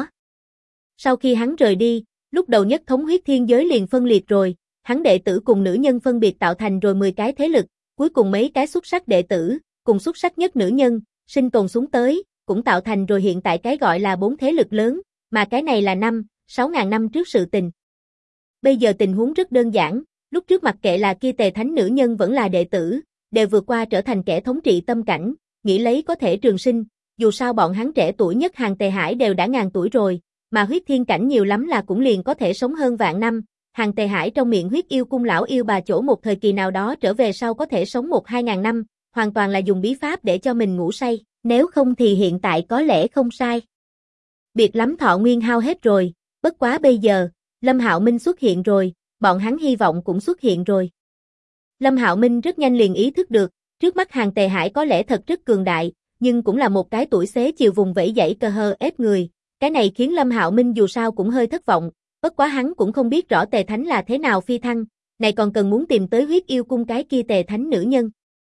Sau khi hắn rời đi, lúc đầu nhất thống huyết thiên giới liền phân liệt rồi, hắn đệ tử cùng nữ nhân phân biệt tạo thành rồi 10 cái thế lực, cuối cùng mấy cái xuất sắc đệ tử, cùng xuất sắc nhất nữ nhân, sinh tồn xuống tới, cũng tạo thành rồi hiện tại cái gọi là 4 thế lực lớn, mà cái này là 5-6 ngàn năm trước sự tình. Bây giờ tình huống rất đơn giản, lúc trước mặc kệ là kia Tề Thánh nữ nhân vẫn là đệ tử, đều vượt qua trở thành kẻ thống trị tâm cảnh, nghĩ lấy có thể trường sinh, dù sao bọn hắn trẻ tuổi nhất Hàng Tề Hải đều đã ngàn tuổi rồi, mà huyết thiên cảnh nhiều lắm là cũng liền có thể sống hơn vạn năm. Hàng Tề Hải trong miệng huyết yêu cung lão yêu bà chỗ một thời kỳ nào đó trở về sau có thể sống 1-2 ngàn năm, hoàn toàn là dùng bí pháp để cho mình ngủ say, nếu không thì hiện tại có lẽ không sai. Biệt lắm thọ nguyên hao hết rồi, bất quá bây giờ, Lâm Hạo Minh xuất hiện rồi, bọn hắn hy vọng cũng xuất hiện rồi. Lâm Hạo Minh rất nhanh liền ý thức được, trước mắt Hàng Tề Hải có lẽ thật rất cường đại, nhưng cũng là một cái tuổi xế chiều vùng vẫy dãy cờ hờ ép người, cái này khiến Lâm Hạo Minh dù sao cũng hơi thất vọng, bất quá hắn cũng không biết rõ Tề Thánh là thế nào phi thăng, này còn cần muốn tìm tới huyết yêu cung cái kia Tề Thánh nữ nhân.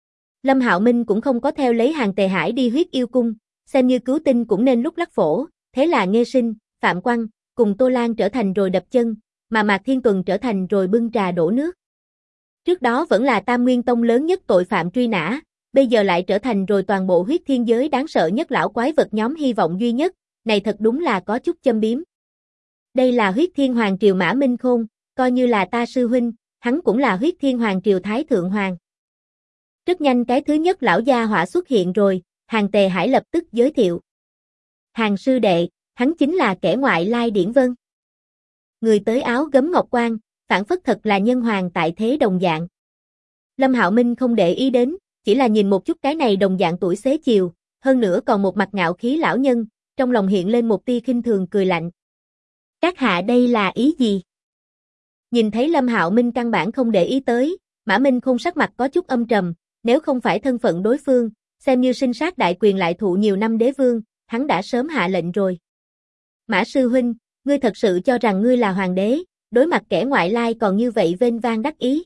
Lâm Hạo Minh cũng không có theo lấy Hàng Tề Hải đi huyết yêu cung, xem như cứu tinh cũng nên lúc lắc phổ, thế là Nghê Sinh, Phạm Quang, cùng Tô Lan trở thành rồi đập chân, mà Mạc Thiên Tuần trở thành rồi bưng trà đổ nước. Trước đó vẫn là Tam Nguyên Tông lớn nhất tội phạm truy nã, bây giờ lại trở thành rồi toàn bộ huyết thiên giới đáng sợ nhất lão quái vật nhóm hy vọng duy nhất, này thật đúng là có chút châm biếm. Đây là huyết thiên hoàng triều Mã Minh Khôn, coi như là ta sư huynh, hắn cũng là huyết thiên hoàng triều Thái Thượng Hoàng. Rất nhanh cái thứ nhất lão gia hỏa xuất hiện rồi, Hàng Tề Hải lập tức giới thiệu. Hàng sư đệ, hắn chính là kẻ ngoại lai Điển Vân. Người tới áo gấm ngọc quan, phản phất thật là nhân hoàng tại thế đồng dạng. Lâm Hạo Minh không để ý đến, chỉ là nhìn một chút cái này đồng dạng tuổi xế chiều, hơn nữa còn một mặt ngạo khí lão nhân, trong lòng hiện lên một tia khinh thường cười lạnh. Các hạ đây là ý gì? Nhìn thấy Lâm Hạo Minh căn bản không để ý tới, Mã Minh Khôn sắc mặt có chút âm trầm, nếu không phải thân phận đối phương, xem như sinh sát đại quyền lại thụ nhiều năm đế vương, hắn đã sớm hạ lệnh rồi. Mã sư huynh, ngươi thật sự cho rằng ngươi là hoàng đế, đối mặt kẻ ngoại lai còn như vậy vênh vang đắc ý.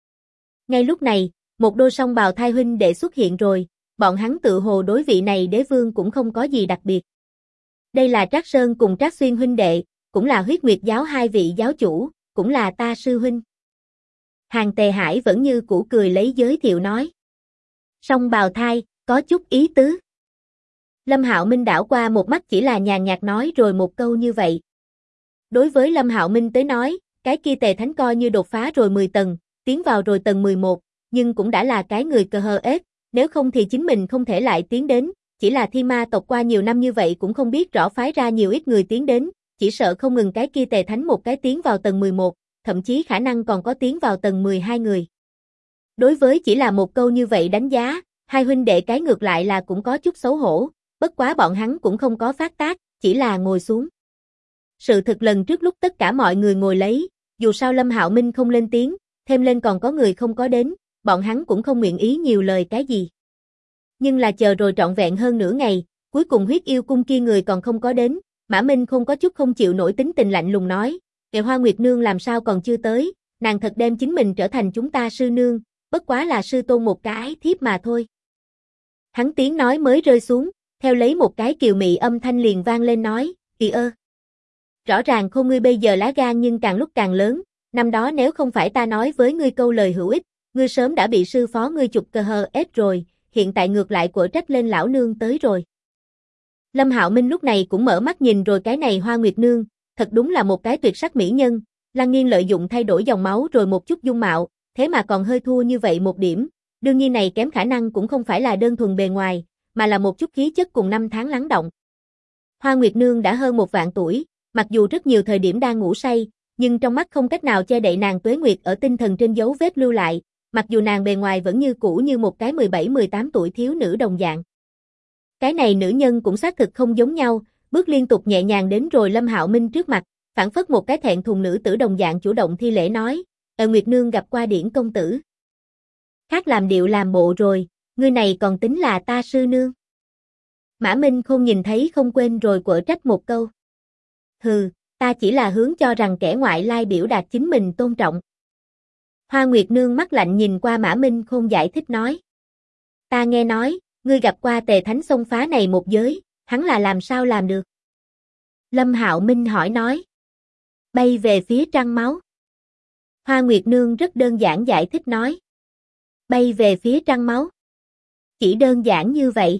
Ngay lúc này, một đôi song bào thai huynh đệ xuất hiện rồi, bọn hắn tự hồ đối vị này đế vương cũng không có gì đặc biệt. Đây là Trác Sơn cùng Trác Xuyên huynh đệ, cũng là huyết nguyệt giáo hai vị giáo chủ, cũng là ta sư huynh. Hàng Tề Hải vẫn như cũ cười lấy giới thiệu nói. Song bào thai, có chút ý tứ. Lâm Hạo Minh đảo qua một mắt chỉ là nhàn nhạt nói rồi một câu như vậy. Đối với Lâm Hạo Minh tới nói, cái kia Tề Thánh coi như đột phá rồi 10 tầng, tiến vào rồi tầng 11, nhưng cũng đã là cái người cờ hờ ết, nếu không thì chính mình không thể lại tiến đến, chỉ là Thi Ma tộc qua nhiều năm như vậy cũng không biết rõ phái ra nhiều ít người tiến đến, chỉ sợ không ngừng cái kia Tề Thánh một cái tiến vào tầng 11, thậm chí khả năng còn có tiến vào tầng 12 người. Đối với chỉ là một câu như vậy đánh giá, hai huynh đệ cái ngược lại là cũng có chút xấu hổ, bất quá bọn hắn cũng không có phát tác, chỉ là ngồi xuống. Sự thực lần trước lúc tất cả mọi người ngồi lấy, dù sao Lâm Hạo Minh không lên tiếng, thêm lên còn có người không có đến, bọn hắn cũng không nguyện ý nhiều lời cái gì. Nhưng là chờ rồi trọn vẹn hơn nửa ngày, cuối cùng huyết yêu cung kia người còn không có đến, Mã Minh không có chút không chịu nổi tính tình lạnh lùng nói, Nghệ Hoa Nguyệt Nương làm sao còn chưa tới, nàng thật đem chính mình trở thành chúng ta sư nương, bất quá là sư tôn một cái thiếp mà thôi. Hắn tiếng nói mới rơi xuống, theo lấy một cái kiều mị âm thanh liền vang lên nói, "Kì ơ. Rõ ràng Khôn ngươi bây giờ lá gan nhưng càng lúc càng lớn, năm đó nếu không phải ta nói với ngươi câu lời hữu ích, ngươi sớm đã bị sư phó ngươi chụp cơ hờ ép rồi, hiện tại ngược lại quở trách lên lão nương tới rồi." Lâm Hạo Minh lúc này cũng mở mắt nhìn rồi cái này Hoa Nguyệt Nương, thật đúng là một cái tuyệt sắc mỹ nhân, Lăng Nghiên lợi dụng thay đổi dòng máu rồi một chút dung mạo, thế mà còn hơi thua như vậy một điểm, đương nhiên này kém khả năng cũng không phải là đơn thuần bề ngoài, mà là một chút khí chất cùng năm tháng lắng động. Hoa Nguyệt Nương đã hơn 1 vạn tuổi, mặc dù rất nhiều thời điểm đang ngủ say, nhưng trong mắt không cách nào che đậy nàng tuế nguyệt ở tinh thần trên dấu vết lưu lại, mặc dù nàng bề ngoài vẫn như cũ như một cái 17-18 tuổi thiếu nữ đồng dạng. Cái này nữ nhân cũng xác thực không giống nhau, bước liên tục nhẹ nhàng đến rồi Lâm Hạo Minh trước mặt, phảng phất một cái thẹn thùng nữ tử đồng dạng chủ động thi lễ nói, Nguyệt Nương gặp qua Điển công tử. Khác làm điệu làm bộ rồi, ngươi này còn tính là ta sư nương. Mã Minh Khôn nhìn thấy không quên rồi quở trách một câu. Hừ, ta chỉ là hướng cho rằng kẻ ngoại lai biểu đạt chính mình tôn trọng. Hoa Nguyệt Nương mắt lạnh nhìn qua Mã Minh Khôn giải thích nói. Ta nghe nói, ngươi gặp qua Tề Thánh xông phá này một giới, hắn là làm sao làm được? Lâm Hạo Minh hỏi nói. Bay về phía trăng máu. Hoa Nguyệt Nương rất đơn giản giải thích nói. Bay về phía trăng máu. Chỉ đơn giản như vậy.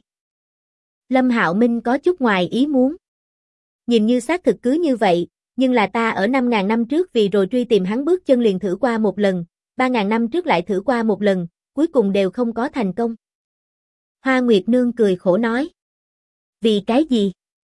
Lâm Hạo Minh có chút ngoài ý muốn. Nhìn như xác thực cứ như vậy, nhưng là ta ở 5.000 năm trước vì rồi truy tìm hắn bước chân liền thử qua một lần, 3.000 năm trước lại thử qua một lần, cuối cùng đều không có thành công. Hoa Nguyệt Nương cười khổ nói. Vì cái gì?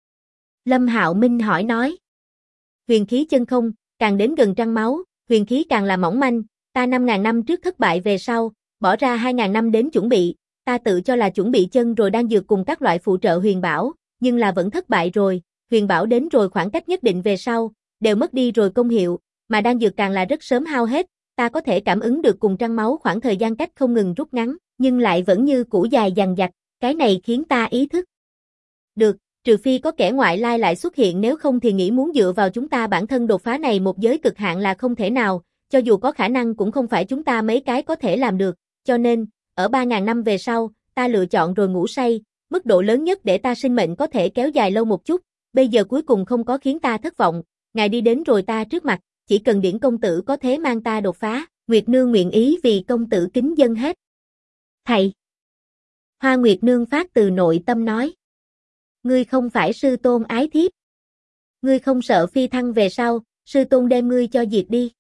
Lâm Hạo Minh hỏi nói. Huyền khí chân không, càng đến gần trăng máu, huyền khí càng là mỏng manh, ta 5.000 năm trước thất bại về sau, bỏ ra 2.000 năm đến chuẩn bị, ta tự cho là chuẩn bị chân rồi đang dược cùng các loại phụ trợ huyền bảo, nhưng là vẫn thất bại rồi, huyền bảo đến rồi khoảng cách nhất định về sau, đều mất đi rồi công hiệu, mà đang dược càng là rất sớm hao hết, ta có thể cảm ứng được cùng trăng máu khoảng thời gian cách không ngừng rút ngắn, nhưng lại vẫn như cũ dài dằng dặc, cái này khiến ta ý thức. Được, trừ phi có kẻ ngoại lai lại xuất hiện, nếu không thì nghĩ muốn dựa vào chúng ta bản thân đột phá này một giới cực hạn là không thể nào, cho dù có khả năng cũng không phải chúng ta mấy cái có thể làm được, cho nên, ở 3.000 năm về sau, ta lựa chọn rồi ngủ say, mức độ lớn nhất để ta sinh mệnh có thể kéo dài lâu một chút, bây giờ cuối cùng không có khiến ta thất vọng, ngài đi đến rồi ta trước mặt, chỉ cần Điển công tử có thế mang ta đột phá, Nguyệt Nương nguyện ý vì công tử kính dâng hết. Thầy! Hoa Nguyệt Nương phát từ nội tâm nói. Ngươi không phải sư tôn ái thiếp. Ngươi không sợ phi thăng về sau, sư tôn đem ngươi cho diệt đi.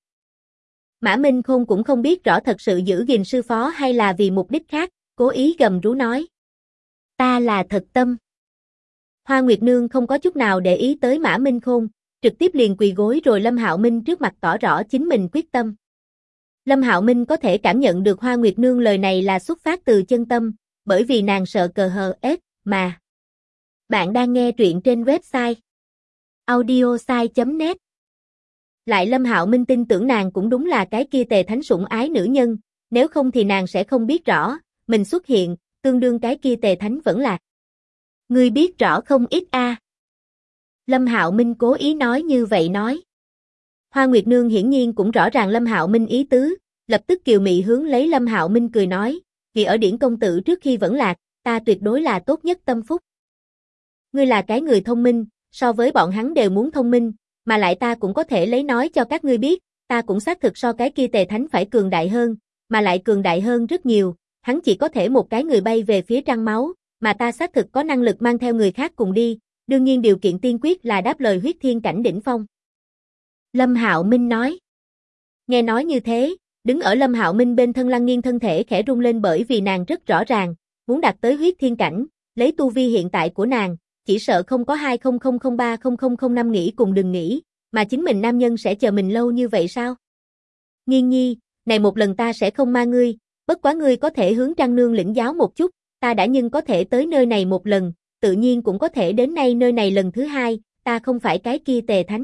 Mã Minh Khôn cũng không biết rõ thật sự giữ gìn sư phó hay là vì mục đích khác, cố ý gầm rú nói. Ta là thật tâm. Hoa Nguyệt Nương không có chút nào để ý tới Mã Minh Khôn, trực tiếp liền quỳ gối rồi Lâm Hạo Minh trước mặt tỏ rõ chính mình quyết tâm. Lâm Hạo Minh có thể cảm nhận được Hoa Nguyệt Nương lời này là xuất phát từ chân tâm, bởi vì nàng sợ cờ hờ ết mà. Bạn đang nghe truyện trên website audiosai.net. Lại Lâm Hạo Minh tin tưởng nàng cũng đúng là cái kia Tề Thánh sủng ái nữ nhân, nếu không thì nàng sẽ không biết rõ, mình xuất hiện, tương đương cái kia Tề Thánh vẫn là. Ngươi biết rõ không ít a. Lâm Hạo Minh cố ý nói như vậy nói. Hoa Nguyệt Nương hiển nhiên cũng rõ ràng Lâm Hạo Minh ý tứ, lập tức kiều mị hướng lấy Lâm Hạo Minh cười nói, vì ở Điển công tử trước khi vẫn lạc, ta tuyệt đối là tốt nhất tâm phúc. Ngươi là cái người thông minh, so với bọn hắn đều muốn thông minh, mà lại ta cũng có thể lấy nói cho các ngươi biết, ta cũng xác thực so cái kia Tề Thánh phải cường đại hơn, mà lại cường đại hơn rất nhiều, hắn chỉ có thể một cái người bay về phía trăng máu, mà ta xác thực có năng lực mang theo người khác cùng đi, đương nhiên điều kiện tiên quyết là đáp lời huyết thiên cảnh đỉnh phong. Lâm Hạo Minh nói. Nghe nói như thế, đứng ở Lâm Hạo Minh bên thân Lăng Nghiên thân thể khẽ rung lên bởi vì nàng rất rõ ràng, muốn đạt tới huyết thiên cảnh, lấy tu vi hiện tại của nàng, chỉ sợ không có 20030005 nghĩ cùng đừng nghĩ, mà chính mình nam nhân sẽ chờ mình lâu như vậy sao? Nghiên nhi, này một lần ta sẽ không ma ngươi, bất quá ngươi có thể hướng Trăng Nương lĩnh giáo một chút, ta đã nhưng có thể tới nơi này một lần, tự nhiên cũng có thể đến nay nơi này lần thứ hai, ta không phải cái kia Tề Thánh.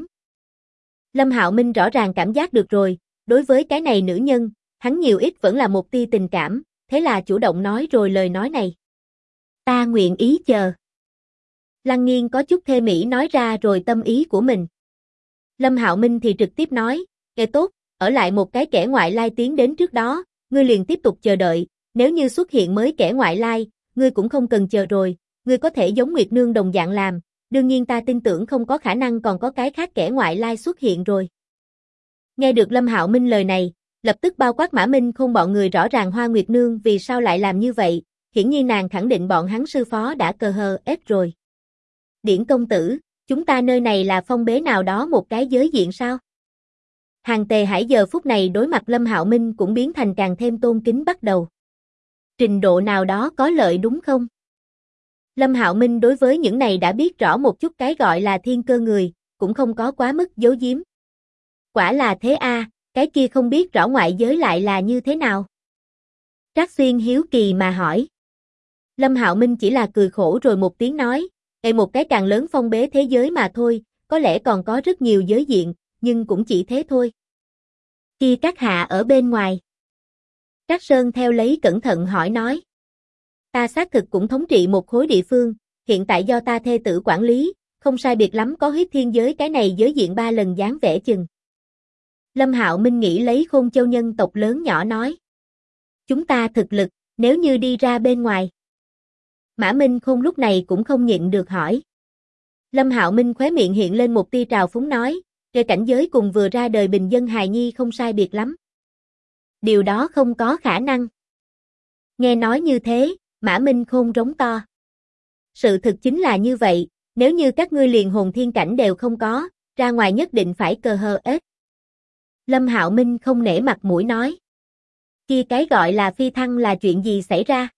Lâm Hạo Minh rõ ràng cảm giác được rồi, đối với cái này nữ nhân, hắn nhiều ít vẫn là một tia tình cảm, thế là chủ động nói rồi lời nói này. Ta nguyện ý chờ. Lăng Nghiên có chút thê mỹ nói ra rồi tâm ý của mình. Lâm Hạo Minh thì trực tiếp nói, nghe tốt, ở lại một cái kẻ ngoại lai tiến đến trước đó, ngươi liền tiếp tục chờ đợi, nếu như xuất hiện mới kẻ ngoại lai, ngươi cũng không cần chờ rồi, ngươi có thể giống Nguyệt Nương đồng dạng làm, đương nhiên ta tin tưởng không có khả năng còn có cái khác kẻ ngoại lai xuất hiện rồi. Nghe được Lâm Hạo Minh lời này, lập tức bao quát Mã Minh Khôn bọn người rõ ràng Hoa Nguyệt Nương vì sao lại làm như vậy, hiển nhiên nàng khẳng định bọn hắn sư phó đã cờ hờ ép rồi. Điển công tử, chúng ta nơi này là phong bế nào đó một cái giới diện sao? Hàng Tề Hải giờ phút này đối mặt Lâm Hạo Minh cũng biến thành càng thêm tôn kính bắt đầu. Trình độ nào đó có lợi đúng không? Lâm Hạo Minh đối với những này đã biết rõ một chút cái gọi là thiên cơ người, cũng không có quá mức giấu giếm. Quả là thế a, cái kia không biết rõ ngoại giới lại là như thế nào? Trác Xuyên hiếu kỳ mà hỏi. Lâm Hạo Minh chỉ là cười khổ rồi một tiếng nói, một cái càng lớn phong bế thế giới mà thôi, có lẽ còn có rất nhiều giới diện, nhưng cũng chỉ thế thôi. Khi các hạ ở bên ngoài. Trác Sơn theo lấy cẩn thận hỏi nói. Ta xác thực cũng thống trị một khối địa phương, hiện tại do ta thê tử quản lý, không sai biệt lắm có huyết thiên giới cái này giới diện 3 lần dáng vẻ chừng. Lâm Hạo Minh nghĩ lấy Khôn Châu nhân tộc lớn nhỏ nói. Chúng ta thực lực, nếu như đi ra bên ngoài. Mã Minh Khôn lúc này cũng không nhịn được hỏi. Lâm Hạo Minh khóe miệng hiện lên một tia trào phúng nói, về cảnh giới cùng vừa ra đời bình dân hài nhi không sai biệt lắm. Điều đó không có khả năng. Nghe nói như thế, Mã Minh Khôn rống to. Sự thực chính là như vậy, nếu như các ngươi liền hồn thiên cảnh đều không có, ra ngoài nhất định phải cờ hờ ết. Lâm Hạo Minh không nể mặt mũi nói. Kia cái gọi là phi thăng là chuyện gì xảy ra?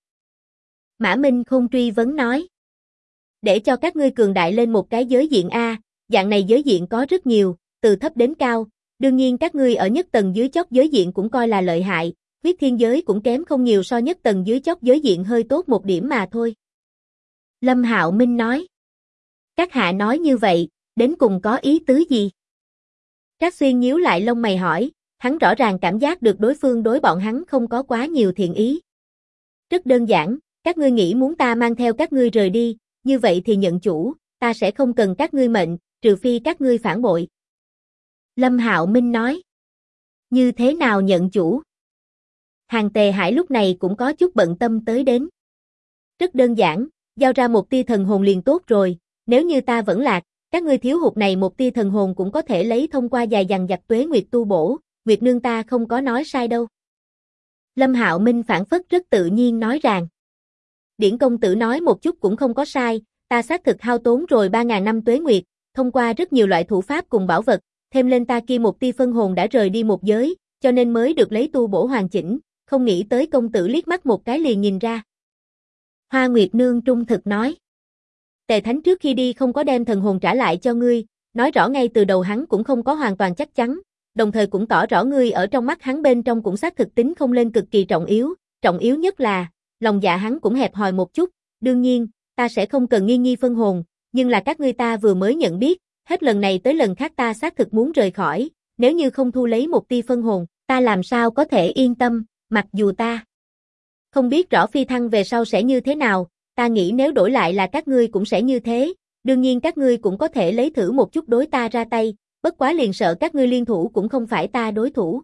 Mã Minh Khôn truy vấn nói. Để cho các ngươi cường đại lên một cái giới diện A, dạng này giới diện có rất nhiều, từ thấp đến cao, đương nhiên các ngươi ở nhất tầng dưới chót giới diện cũng coi là lợi hại, huyết thiên giới cũng kém không nhiều so nhất tầng dưới chót giới diện hơi tốt một điểm mà thôi. Lâm Hạo Minh nói. Các hạ nói như vậy, đến cùng có ý tứ gì? Trác Xuyên nhíu lại lông mày hỏi, hắn rõ ràng cảm giác được đối phương đối bọn hắn không có quá nhiều thiện ý. Rất đơn giản, các ngươi nghĩ muốn ta mang theo các ngươi rời đi, như vậy thì nhận chủ, ta sẽ không cần các ngươi mệnh, trừ phi các ngươi phản bội. Lâm Hạo Minh nói. Như thế nào nhận chủ? Hàng Tề Hải lúc này cũng có chút bận tâm tới đến. Rất đơn giản, giao ra một tia thần hồn liền tốt rồi, nếu như ta vẫn lạc, các ngươi thiếu hụt này một tia thần hồn cũng có thể lấy thông qua dài dằng dặc tuế nguyệt tu bổ, Nguyệt Nương ta không có nói sai đâu. Lâm Hạo Minh phản phất rất tự nhiên nói rằng. Điển công tử nói một chút cũng không có sai, ta xác thực hao tốn rồi 3.000 năm tuế nguyệt, thông qua rất nhiều loại thủ pháp cùng bảo vật, thêm lên ta kia một tia phân hồn đã rời đi một giới, cho nên mới được lấy tu bổ hoàn chỉnh, không nghĩ tới công tử liếc mắt một cái liền nhìn ra. Hoa Nguyệt Nương trung thực nói. Tề Thánh trước khi đi không có đem thần hồn trả lại cho ngươi, nói rõ ngay từ đầu hắn cũng không có hoàn toàn chắc chắn, đồng thời cũng tỏ rõ ngươi ở trong mắt hắn bên trong cũng xác thực tính không lên cực kỳ trọng yếu nhất là, lòng dạ hắn cũng hẹp hòi một chút, đương nhiên, ta sẽ không cần nghi phân hồn, nhưng là các ngươi ta vừa mới nhận biết, hết lần này tới lần khác ta xác thực muốn rời khỏi, nếu như không thu lấy một tia phân hồn, ta làm sao có thể yên tâm, mặc dù ta không biết rõ phi thăng về sau sẽ như thế nào, ta nghĩ nếu đổi lại là các ngươi cũng sẽ như thế, đương nhiên các ngươi cũng có thể lấy thử một chút đối ta ra tay, bất quá liền sợ các ngươi liên thủ cũng không phải ta đối thủ.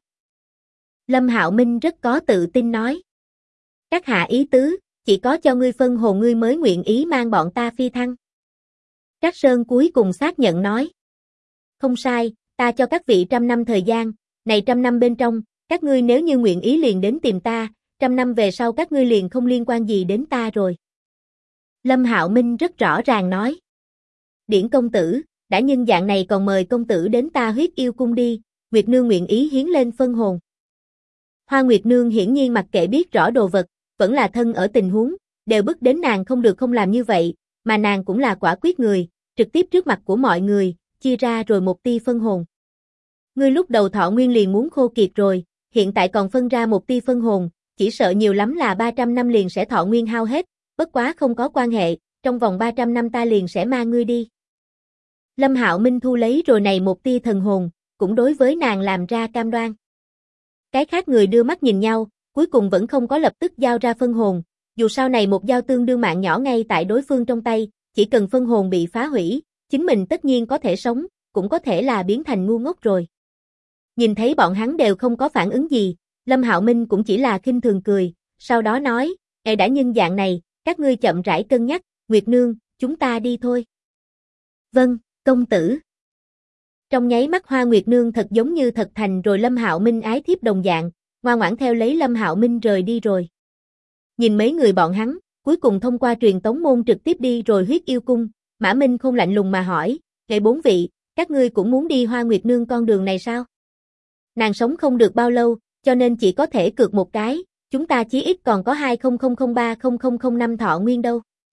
Lâm Hạo Minh rất có tự tin nói. Các hạ ý tứ, chỉ có cho ngươi phân hồn ngươi mới nguyện ý mang bọn ta phi thăng. Trác Sơn cuối cùng xác nhận nói. Không sai, ta cho các vị 100 năm thời gian, này 100 năm bên trong, các ngươi nếu như nguyện ý liền đến tìm ta, 100 năm về sau các ngươi liền không liên quan gì đến ta rồi. Lâm Hạo Minh rất rõ ràng nói. Điển công tử, đã nhân dạng này còn mời công tử đến ta Huyết Yêu cung đi, Nguyệt Nương nguyện ý hiến lên phân hồn. Hoa Nguyệt Nương hiển nhiên mặc kệ biết rõ đồ vật, vẫn là thân ở tình huống, đều bức đến nàng không được không làm như vậy, mà nàng cũng là quả quyết người, trực tiếp trước mặt của mọi người, chia ra rồi một tia phân hồn. Ngươi lúc đầu thọ nguyên liền muốn khô kiệt rồi, hiện tại còn phân ra một tia phân hồn, chỉ sợ nhiều lắm là 300 năm liền sẽ thọ nguyên hao hết, bất quá không có quan hệ, trong vòng 300 năm ta liền sẽ mang ngươi đi. Lâm Hạo Minh thu lấy rồi này một tia thần hồn, cũng đối với nàng làm ra cam đoan. Cái khác người đưa mắt nhìn nhau, cuối cùng vẫn không có lập tức giao ra phân hồn, dù sau này một giao tương đương mạng nhỏ ngay tại đối phương trong tay, chỉ cần phân hồn bị phá hủy, chính mình tất nhiên có thể sống, cũng có thể là biến thành ngu ngốc rồi. Nhìn thấy bọn hắn đều không có phản ứng gì, Lâm Hạo Minh cũng chỉ là khinh thường cười, sau đó nói, đã nhân dạng này, các ngươi chậm rãi cân nhắc, Nguyệt Nương, chúng ta đi thôi. Vâng, công tử. Trong nháy mắt Hoa Nguyệt Nương thật giống như thật thành rồi Lâm Hạo Minh ái thiếp đồng dạng, ngoan ngoãn theo lấy Lâm Hạo Minh rời đi rồi. Nhìn mấy người bọn hắn, cuối cùng thông qua truyền tống môn trực tiếp đi rồi Huyết Yêu Cung, Mã Minh không lạnh lùng mà hỏi, "Ngài bốn vị, các ngươi cũng muốn đi Hoa Nguyệt Nương con đường này sao?" Nàng sống không được bao lâu, cho nên chỉ có thể cược một cái, chúng ta chí ít còn có 2000030005 thọ nguyên đâu.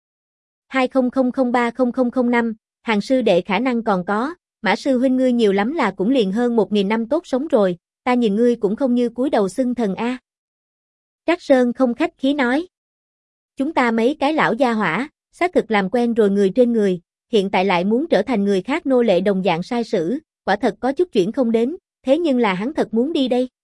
2000030005, hàng sư đệ khả năng còn có, Mã sư huynh ngươi nhiều lắm là cũng liền hơn 1000 năm tốt sống rồi, ta nhìn ngươi cũng không như cúi đầu xưng thần a. Trác Sơn không khách khí nói. Chúng ta mấy cái lão gia hỏa, xác thực làm quen rồi người trên người, hiện tại lại muốn trở thành người khác nô lệ đồng dạng sai sử, quả thật có chút chuyển không đến, thế nhưng là hắn thật muốn đi đây.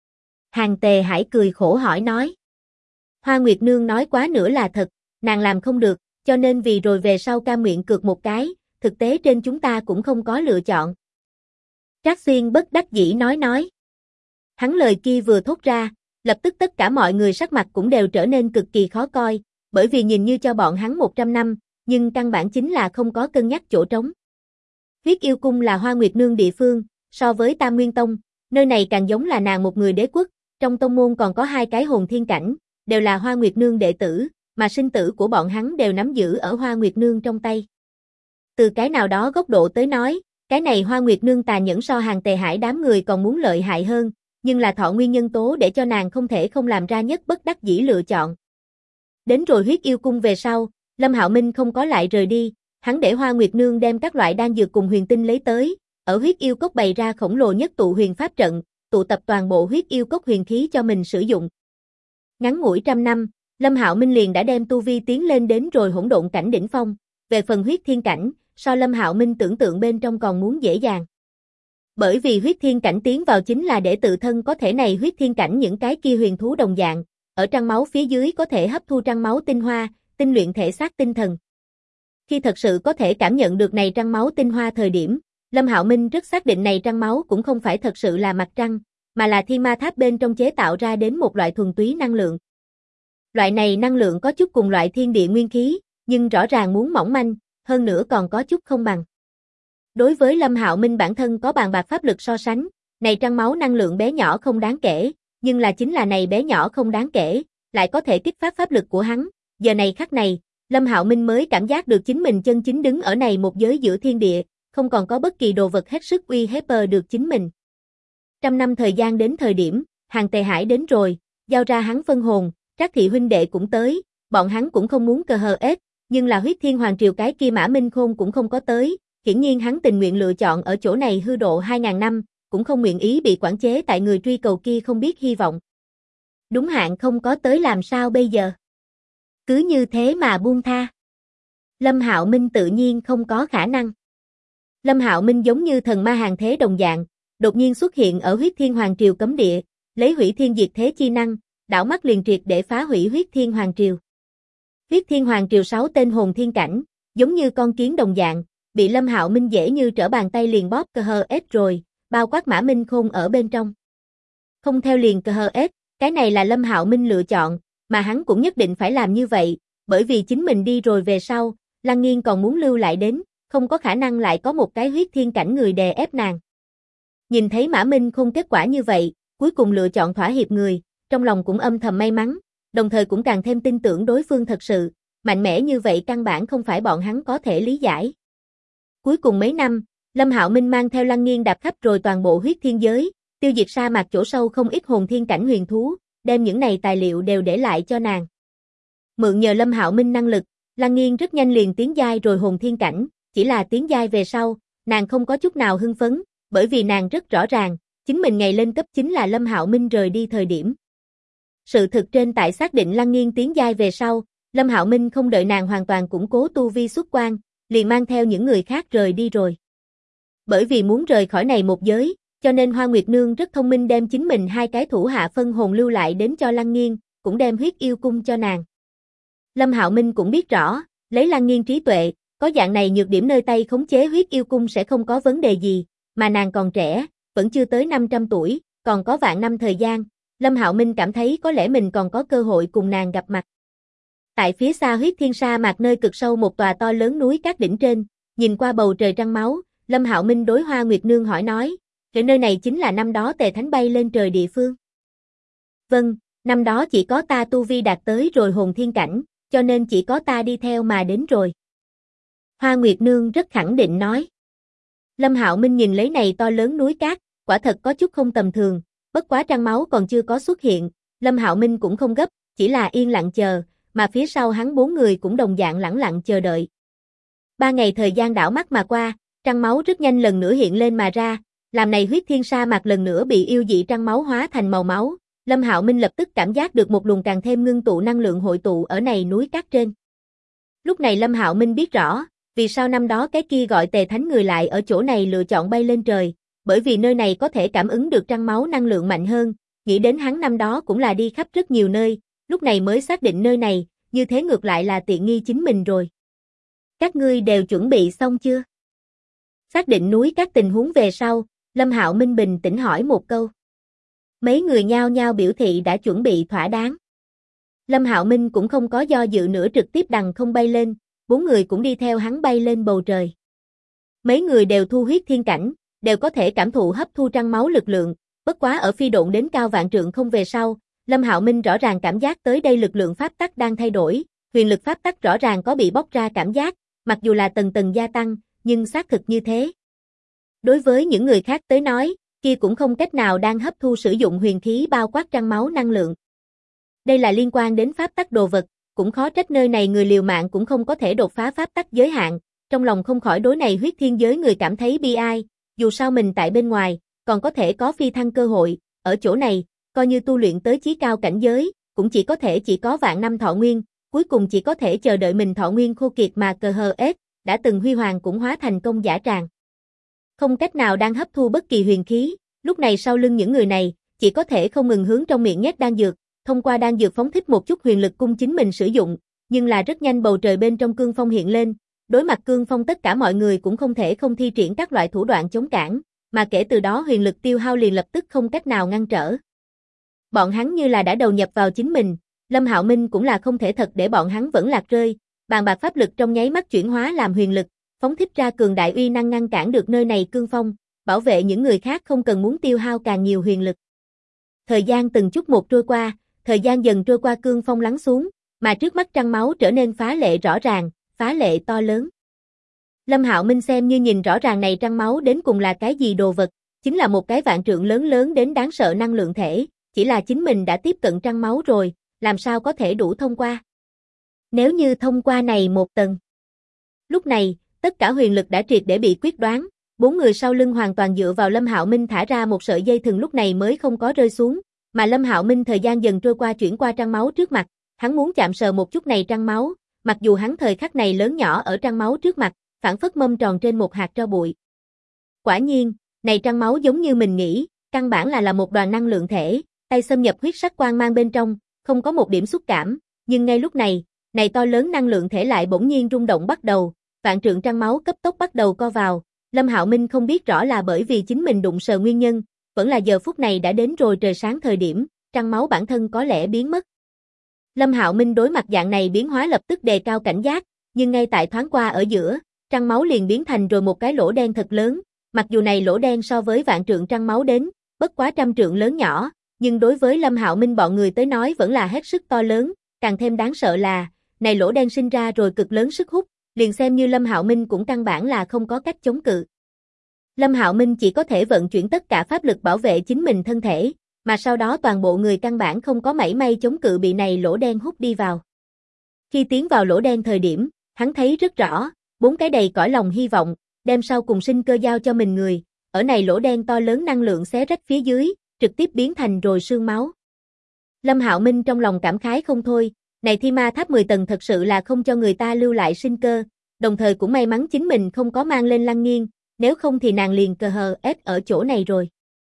Hàng Tề Hải cười khổ hỏi nói. Hoa Nguyệt Nương nói quá nữa là thật, nàng làm không được, cho nên vì rồi về sau cam nguyện cược một cái, thực tế trên chúng ta cũng không có lựa chọn. Trác Xuyên bất đắc dĩ nói. Hắn lời kia vừa thốt ra, lập tức tất cả mọi người sắc mặt cũng đều trở nên cực kỳ khó coi, bởi vì nhìn như cho bọn hắn 100 năm, nhưng căn bản chính là không có cân nhắc chỗ trống. Huyết Yêu Cung là Hoa Nguyệt Nương địa phương, so với Tam Nguyên Tông, nơi này càng giống là nàng một người đế quốc, trong tông môn còn có 2 cái hồn thiên cảnh, đều là Hoa Nguyệt Nương đệ tử, mà sinh tử của bọn hắn đều nắm giữ ở Hoa Nguyệt Nương trong tay. Từ cái nào đó góc độ tới nói, cái này Hoa Nguyệt Nương tà nhẫn so Hàng Tề Hải đám người còn muốn lợi hại hơn, nhưng là thọ nguyên nhân tố để cho nàng không thể không làm ra nhất bất đắc dĩ lựa chọn. Đến rồi Huyết Yêu Cung về sau, Lâm Hạo Minh không có lại rời đi, hắn để Hoa Nguyệt Nương đem các loại đan dược cùng huyền tinh lấy tới, ở Huyết Yêu Cốc bày ra khổng lồ nhất tụ huyền pháp trận, tụ tập toàn bộ Huyết Yêu Cốc huyền khí cho mình sử dụng. Ngắn ngủi 100 năm, Lâm Hạo Minh liền đã đem tu vi tiến lên đến rồi hỗn độn cảnh đỉnh phong, về phần huyết thiên cảnh, so Lâm Hạo Minh tưởng tượng bên trong còn muốn dễ dàng. Bởi vì huyết thiên cảnh tiến vào chính là để tự thân có thể này huyết thiên cảnh những cái kia huyền thú đồng dạng, ở trăng máu phía dưới có thể hấp thu trăng máu tinh hoa, tinh luyện thể xác tinh thần. Khi thật sự có thể cảm nhận được này trăng máu tinh hoa thời điểm, Lâm Hạo Minh rất xác định này trăng máu cũng không phải thật sự là mặt trăng, mà là thiên ma tháp bên trong chế tạo ra đến một loại thuần túy năng lượng. Loại này năng lượng có chút cùng loại thiên địa nguyên khí, nhưng rõ ràng muốn mỏng manh, hơn nữa còn có chút không bằng. Đối với Lâm Hạo Minh bản thân có bàn bạc pháp lực so sánh, này trăng máu năng lượng bé nhỏ không đáng kể, nhưng là chính là này bé nhỏ không đáng kể, lại có thể kích phát pháp lực của hắn. Giờ này khắc này, Lâm Hạo Minh mới cảm giác được chính mình chân chính đứng ở này một giới giữa thiên địa, không còn có bất kỳ đồ vật hết sức uy hiếp được chính mình. 100 năm thời gian đến thời điểm, Hàng Tề Hải đến rồi, giao ra hắn phân hồn, Trác thị huynh đệ cũng tới, bọn hắn cũng không muốn cờ hờ ết, nhưng là huyết thiên hoàng triều cái kia Mã Minh Khôn cũng không có tới, hiển nhiên hắn tình nguyện lựa chọn ở chỗ này hư độ 2000 năm, cũng không nguyện ý bị quản chế tại người truy cầu kia không biết hy vọng. Đúng hạn không có tới làm sao bây giờ? Cứ như thế mà buông tha. Lâm Hạo Minh tự nhiên không có khả năng. Lâm Hạo Minh giống như thần ma hàng thế đồng dạng, đột nhiên xuất hiện ở huyết thiên hoàng triều cấm địa, lấy hủy thiên diệt thế chi năng, đảo mắt liền triệt để phá hủy huyết thiên hoàng triều. Huyết thiên hoàng triều 6 tên hồn thiên cảnh, giống như con kiến đồng dạng, bị Lâm Hạo Minh dễ như trở bàn tay liền bóp cơ hờ ết rồi, bao quát Mã Minh Khôn ở bên trong. Không theo liền cơ hờ ết, cái này là Lâm Hạo Minh lựa chọn, mà hắn cũng nhất định phải làm như vậy, bởi vì chính mình đi rồi về sau, Lăng Nghiên còn muốn lưu lại đến, không có khả năng lại có một cái huyết thiên cảnh người đè ép nàng. Nhìn thấy Mã Minh Khôn kết quả như vậy, cuối cùng lựa chọn thỏa hiệp người, trong lòng cũng âm thầm may mắn, đồng thời cũng càng thêm tin tưởng đối phương thật sự, mạnh mẽ như vậy căn bản không phải bọn hắn có thể lý giải. Cuối cùng mấy năm, Lâm Hạo Minh mang theo Lăng Nghiên đạp khắp rồi toàn bộ huyết thiên giới, tiêu diệt sa mạc chỗ sâu không ít hồn thiên cảnh huyền thú, đem những này tài liệu đều để lại cho nàng. Mượn nhờ Lâm Hạo Minh năng lực, Lăng Nghiên rất nhanh liền tiến giai rồi hồn thiên cảnh, chỉ là tiến giai về sau, nàng không có chút nào hưng phấn, bởi vì nàng rất rõ ràng, chính mình ngày lên cấp chính là Lâm Hạo Minh rời đi thời điểm. Sự thực trên tại xác định Lăng Nghiên tiến giai về sau, Lâm Hạo Minh không đợi nàng hoàn toàn củng cố tu vi xuất quan, liền mang theo những người khác rời đi rồi. Bởi vì muốn rời khỏi này một giới, cho nên Hoa Nguyệt Nương rất thông minh đem chính mình 2 cái thủ hạ phân hồn lưu lại đến cho Lăng Nghiên, cũng đem huyết yêu cung cho nàng. Lâm Hạo Minh cũng biết rõ, lấy Lăng Nghiên trí tuệ, có dạng này nhược điểm nơi tay khống chế huyết yêu cung sẽ không có vấn đề gì, mà nàng còn trẻ, vẫn chưa tới 500 tuổi, còn có vạn năm thời gian, Lâm Hạo Minh cảm thấy có lẽ mình còn có cơ hội cùng nàng gặp mặt. Tại phía xa huyết thiên sa mạc nơi cực sâu một tòa to lớn núi cát đỉnh trên, nhìn qua bầu trời trăng máu, Lâm Hạo Minh đối Hoa Nguyệt Nương hỏi nói, "Cái nơi này chính là năm đó Tề Thánh bay lên trời địa phương?" "Vâng, năm đó chỉ có ta tu vi đạt tới rồi hồn thiên cảnh, cho nên chỉ có ta đi theo mà đến rồi." Hoa Nguyệt Nương rất khẳng định nói. Lâm Hạo Minh nhìn lấy này to lớn núi cát, quả thật có chút không tầm thường, bất quá trăng máu còn chưa có xuất hiện, Lâm Hạo Minh cũng không gấp, chỉ là yên lặng chờ, mà phía sau hắn 4 người cũng đồng dạng lẳng lặng chờ đợi. 3 ngày thời gian đảo mắt mà qua, trăng máu rất nhanh lần nữa hiện lên mà ra, làm này huyết thiên sa mạc lần nữa bị yêu dị trăng máu hóa thành màu máu, Lâm Hạo Minh lập tức cảm giác được một luồng càng thêm ngưng tụ năng lượng hội tụ ở này núi cát trên. Lúc này Lâm Hạo Minh biết rõ, vì sao năm đó cái kia gọi Tề Thánh người lại ở chỗ này lựa chọn bay lên trời, bởi vì nơi này có thể cảm ứng được trăng máu năng lượng mạnh hơn, nghĩ đến hắn năm đó cũng là đi khắp rất nhiều nơi, lúc này mới xác định nơi này, như thế ngược lại là tiện nghi chính mình rồi. Các ngươi đều chuẩn bị xong chưa? Xác định núi các tình huống về sau, Lâm Hạo Minh bình tĩnh hỏi một câu. Mấy người nhao nhao biểu thị đã chuẩn bị thỏa đáng. Lâm Hạo Minh cũng không có do dự nữa trực tiếp đằng không bay lên, 4 người cũng đi theo hắn bay lên bầu trời. Mấy người đều thu huyết thiên cảnh, đều có thể cảm thụ hấp thu trăng máu lực lượng, bất quá ở phi độn đến cao vạn trượng không về sau, Lâm Hạo Minh rõ ràng cảm giác tới đây lực lượng pháp tắc đang thay đổi, huyền lực pháp tắc rõ ràng có bị bóc ra cảm giác, mặc dù là tầng tầng gia tăng, nhưng xác thực như thế. Đối với những người khác tới nói, kia cũng không cách nào đang hấp thu sử dụng huyền khí bao quát trăng máu năng lượng. Đây là liên quan đến pháp tắc đồ vật, cũng khó trách nơi này người liều mạng cũng không có thể đột phá pháp tắc giới hạn, trong lòng không khỏi đối này huyết thiên giới người cảm thấy bi ai, dù sao mình tại bên ngoài, còn có thể có phi thăng cơ hội, ở chỗ này, coi như tu luyện tới chí cao cảnh giới, cũng chỉ có vạn năm thọ nguyên, cuối cùng chỉ có thể chờ đợi mình thọ nguyên khô kiệt mà cờ hờ ết, đã từng huy hoàng cũng hóa thành công giả tràng. Không cách nào đang hấp thu bất kỳ huyền khí, lúc này sau lưng những người này, chỉ có thể không ngừng hướng trong miệng nhét đan dược, thông qua đan dược phóng thích một chút huyền lực cung chính mình sử dụng, nhưng là rất nhanh bầu trời bên trong cương phong hiện lên, đối mặt cương phong tất cả mọi người cũng không thể không thi triển các loại thủ đoạn chống cản, mà kể từ đó huyền lực tiêu hao liền lập tức không cách nào ngăn trở. Bọn hắn như là đã đầu nhập vào chính mình, Lâm Hạo Minh cũng là không thể thật để bọn hắn vẫn lạc rơi, bàn bạc pháp lực trong nháy mắt chuyển hóa làm huyền lực, phóng thích ra cường đại uy năng ngăn cản được nơi này cương phong, bảo vệ những người khác không cần muốn tiêu hao càng nhiều huyền lực. Thời gian từng chút một trôi qua, thời gian dần trôi qua cương phong lắng xuống, mà trước mắt trăng máu trở nên phá lệ rõ ràng, phá lệ to lớn. Lâm Hạo Minh xem như nhìn rõ ràng này trăng máu đến cùng là cái gì đồ vật, chính là một cái vạn trượng lớn lớn đến đáng sợ năng lượng thể, chỉ là chính mình đã tiếp cận trăng máu rồi, làm sao có thể đủ thông qua. Nếu như thông qua này một tầng. Lúc này, tất cả huyền lực đã triệt để bị quyết đoán, 4 người sau lưng hoàn toàn dựa vào Lâm Hạo Minh thả ra một sợi dây thừng lúc này mới không có rơi xuống, mà Lâm Hạo Minh thời gian dần trôi qua chuyển qua trăng máu trước mặt, hắn muốn chạm sờ một chút này trăng máu, mặc dù hắn thời khắc này lớn nhỏ ở trăng máu trước mặt, phản phất mâm tròn trên một hạt tro bụi. Quả nhiên, này trăng máu giống như mình nghĩ, căn bản là một đoàn năng lượng thể, tay xâm nhập huyết sắc quang mang bên trong, không có một điểm xúc cảm, nhưng ngay lúc này, này to lớn năng lượng thể lại bỗng nhiên rung động bắt đầu, vạn trượng trăng máu cấp tốc bắt đầu co vào, Lâm Hạo Minh không biết rõ là bởi vì chính mình đụng sờ nguyên nhân, vẫn là giờ phút này đã đến rồi trời sáng thời điểm, trăng máu bản thân có lẽ biến mất. Lâm Hạo Minh đối mặt dạng này biến hóa lập tức đề cao cảnh giác, nhưng ngay tại thoáng qua ở giữa, trăng máu liền biến thành rồi một cái lỗ đen thật lớn, mặc dù này lỗ đen so với vạn trượng trăng máu đến, bất quá trăm trượng lớn nhỏ, nhưng đối với Lâm Hạo Minh bọn người tới nói vẫn là hết sức to lớn, càng thêm đáng sợ là, này lỗ đen sinh ra rồi cực lớn sức hút, liền xem như Lâm Hạo Minh cũng căn bản là không có cách chống cự. Lâm Hạo Minh chỉ có thể vận chuyển tất cả pháp lực bảo vệ chính mình thân thể, mà sau đó toàn bộ người căn bản không có mảy may chống cự bị này lỗ đen hút đi vào. Khi tiến vào lỗ đen thời điểm, hắn thấy rất rõ, 4 cái đầy cõi lòng hy vọng, đem sau cùng sinh cơ giao cho mình người, ở này lỗ đen to lớn năng lượng xé rách phía dưới, trực tiếp biến thành rồi sương máu. Lâm Hạo Minh trong lòng cảm khái không thôi, này Thi Ma Tháp 10 tầng thật sự là không cho người ta lưu lại sinh cơ, đồng thời cũng may mắn chính mình không có mang lên Lăng Nghiên, nếu không thì nàng liền cờ hờ ết ở chỗ này rồi.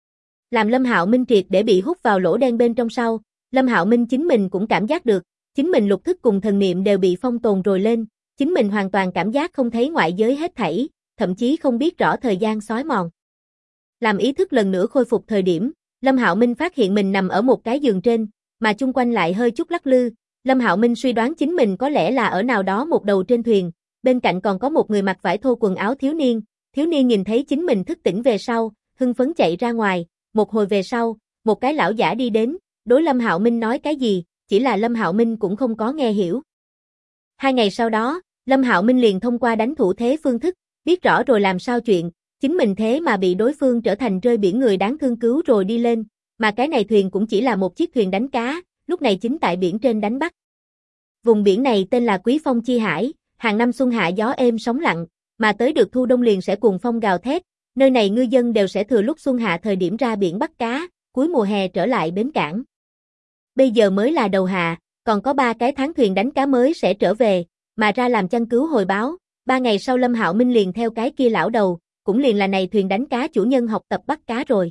Làm Lâm Hạo Minh triệt để bị hút vào lỗ đen bên trong sau, Lâm Hạo Minh chính mình cũng cảm giác được, chính mình lục thức cùng thần niệm đều bị phong tồn rồi lên, chính mình hoàn toàn cảm giác không thấy ngoại giới hết thảy, thậm chí không biết rõ thời gian xói mòn. Làm ý thức lần nữa khôi phục thời điểm, Lâm Hạo Minh phát hiện mình nằm ở một cái giường trên, mà chung quanh lại hơi chút lắc lư, Lâm Hạo Minh suy đoán chính mình có lẽ là ở nào đó một đầu trên thuyền, bên cạnh còn có một người mặc vải thô quần áo thiếu niên nhìn thấy chính mình thức tỉnh về sau, hưng phấn chạy ra ngoài, một hồi về sau, một cái lão giả đi đến, đối Lâm Hạo Minh nói cái gì, chỉ là Lâm Hạo Minh cũng không có nghe hiểu. 2 ngày sau đó, Lâm Hạo Minh liền thông qua đánh thủ thế phương thức, biết rõ rồi làm sao chuyện, chính mình thế mà bị đối phương trở thành rơi biển người đáng thương cứu rồi đi lên, mà cái này thuyền cũng chỉ là một chiếc thuyền đánh cá, lúc này chính tại biển trên đánh bắt. Vùng biển này tên là Quý Phong Chi Hải, hàng năm xuân hạ gió êm sóng lặng, mà tới được thu đông liền sẽ cuồng phong gào thét, nơi này ngư dân đều sẽ thừa lúc xuân hạ thời điểm ra biển bắt cá, cuối mùa hè trở lại bến cảng. Bây giờ mới là đầu hạ, còn có 3 cái tháng thuyền đánh cá mới sẽ trở về, mà ra làm chăn cứu hồi báo, 3 ngày sau Lâm Hạo Minh liền theo cái kia lão đầu, cũng liền là này thuyền đánh cá chủ nhân học tập bắt cá rồi.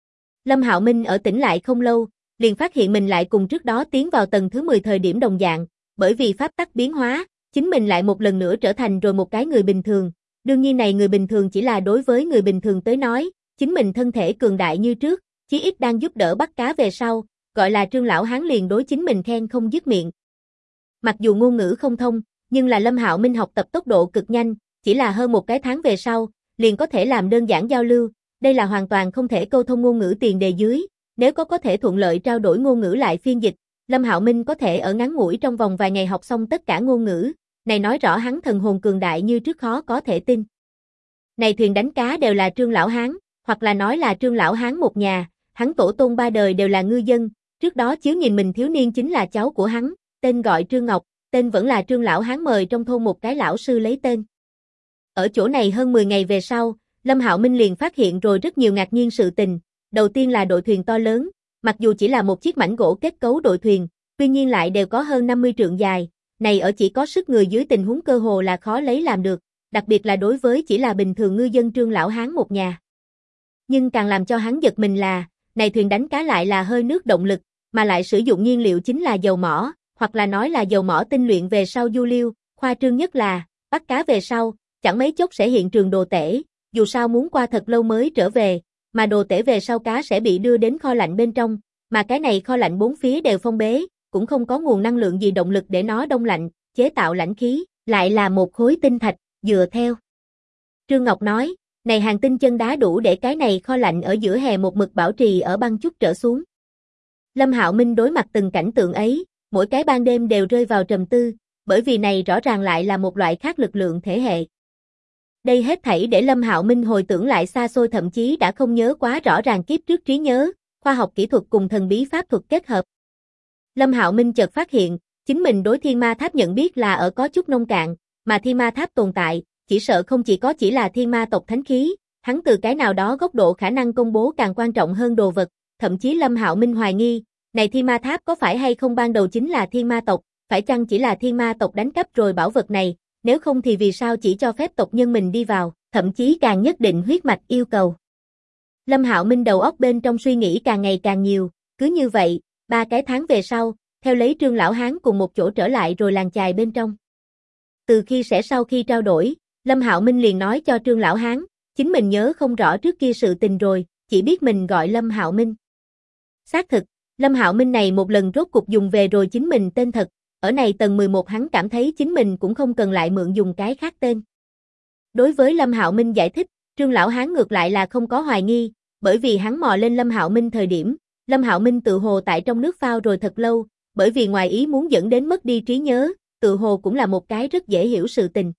Lâm Hạo Minh ở tỉnh lại không lâu, liền phát hiện mình lại cùng trước đó tiến vào tầng thứ 10 thời điểm đồng dạng, bởi vì pháp tắc biến hóa, chính mình lại một lần nữa trở thành rồi một cái người bình thường. Đương nhiên này người bình thường chỉ là đối với người bình thường tới nói, chính mình thân thể cường đại như trước, chí ít đang giúp đỡ bắt cá về sau, gọi là Trương lão hán liền đối chính mình khen không dứt miệng. Mặc dù ngôn ngữ không thông, nhưng là Lâm Hạo Minh học tập tốc độ cực nhanh, chỉ là hơn một cái tháng về sau, liền có thể làm đơn giản giao lưu, đây là hoàn toàn không thể câu thông ngôn ngữ tiền đề dưới, nếu có thể thuận lợi trao đổi ngôn ngữ lại phiên dịch, Lâm Hạo Minh có thể ở ngắn ngủi trong vòng vài ngày học xong tất cả ngôn ngữ, này nói rõ hắn thần hồn cường đại như trước khó có thể tin. Này thuyền đánh cá đều là Trương lão hán, hoặc là nói là Trương lão hán một nhà, hắn tổ tôn 3 đời đều là ngư dân, trước đó chiếu nhìn mình thiếu niên chính là cháu của hắn, tên gọi Trương Ngọc, tên vẫn là Trương lão hán mời trong thôn một cái lão sư lấy tên. Ở chỗ này hơn 10 ngày về sau, Lâm Hạo Minh liền phát hiện rồi rất nhiều ngạc nhiên sự tình, đầu tiên là đội thuyền to lớn, mặc dù chỉ là một chiếc mảnh gỗ kết cấu đội thuyền, tuy nhiên lại đều có hơn 50 trượng dài, này ở chỉ có sức người dưới tình huống cơ hồ là khó lấy làm được, đặc biệt là đối với chỉ là bình thường ngư dân Trương lão hán một nhà. Nhưng càng làm cho hắn giật mình là, này thuyền đánh cá lại là hơi nước động lực, mà lại sử dụng nhiên liệu chính là dầu mỏ, hoặc là nói là dầu mỏ tinh luyện về sau du liêu, khoa trương nhất là, bắt cá về sau, chẳng mấy chốc sẽ hiện trường đồ tể, dù sao muốn qua thật lâu mới trở về, mà đồ tể về sau cá sẽ bị đưa đến kho lạnh bên trong, mà cái này kho lạnh bốn phía đều phong bế, cũng không có nguồn năng lượng gì động lực để nó đông lạnh, chế tạo lãnh khí, lại là một khối tinh thạch, dựa theo. Trương Ngọc nói, này hàng tinh chân đá đủ để cái này kho lạnh ở giữa hè một mực bảo trì ở băng chút trở xuống. Lâm Hạo Minh đối mặt từng cảnh tượng ấy, mỗi cái ban đêm đều rơi vào trầm tư, bởi vì này rõ ràng lại là một loại khác lực lượng thể hệ. Đây hết thảy để Lâm Hạo Minh hồi tưởng lại xa xôi thậm chí đã không nhớ quá rõ ràng kiếp trước trí nhớ, khoa học kỹ thuật cùng thần bí pháp thuật kết hợp. Lâm Hạo Minh chợt phát hiện, chính mình đối Thiên Ma Tháp nhận biết là ở có chút nông cạn, mà Thiên Ma Tháp tồn tại, chỉ sợ không chỉ là Thiên Ma tộc thánh khí, hắn từ cái nào đó góc độ khả năng công bố càng quan trọng hơn đồ vật, thậm chí Lâm Hạo Minh hoài nghi, này Thiên Ma Tháp có phải hay không ban đầu chính là Thiên Ma tộc, phải chăng chỉ là Thiên Ma tộc đánh cắp rồi bảo vật này, nếu không thì vì sao chỉ cho phép tộc nhân mình đi vào, thậm chí càng nhất định huyết mạch yêu cầu. Lâm Hạo Minh đầu óc bên trong suy nghĩ càng ngày càng nhiều, cứ như vậy, 3 cái tháng về sau, theo lấy Trương lão hán cùng một chỗ trở lại rồi làng chài bên trong. Từ khi sau khi trao đổi, Lâm Hạo Minh liền nói cho Trương lão hán, chính mình nhớ không rõ trước kia sự tình rồi, chỉ biết mình gọi Lâm Hạo Minh. Xác thực, Lâm Hạo Minh này một lần rốt cục dùng về rồi chính mình tên thật, ở này tầng 11 hắn cảm thấy chính mình cũng không cần lại mượn dùng cái khác tên. Đối với Lâm Hạo Minh giải thích, Trương lão hán ngược lại là không có hoài nghi, bởi vì hắn mò lên Lâm Hạo Minh thời điểm, Lâm Hạo Minh tự hồ tại trong nước phao rồi thật lâu, bởi vì ngoài ý muốn dẫn đến mất đi trí nhớ, tự hồ cũng là một cái rất dễ hiểu sự tình.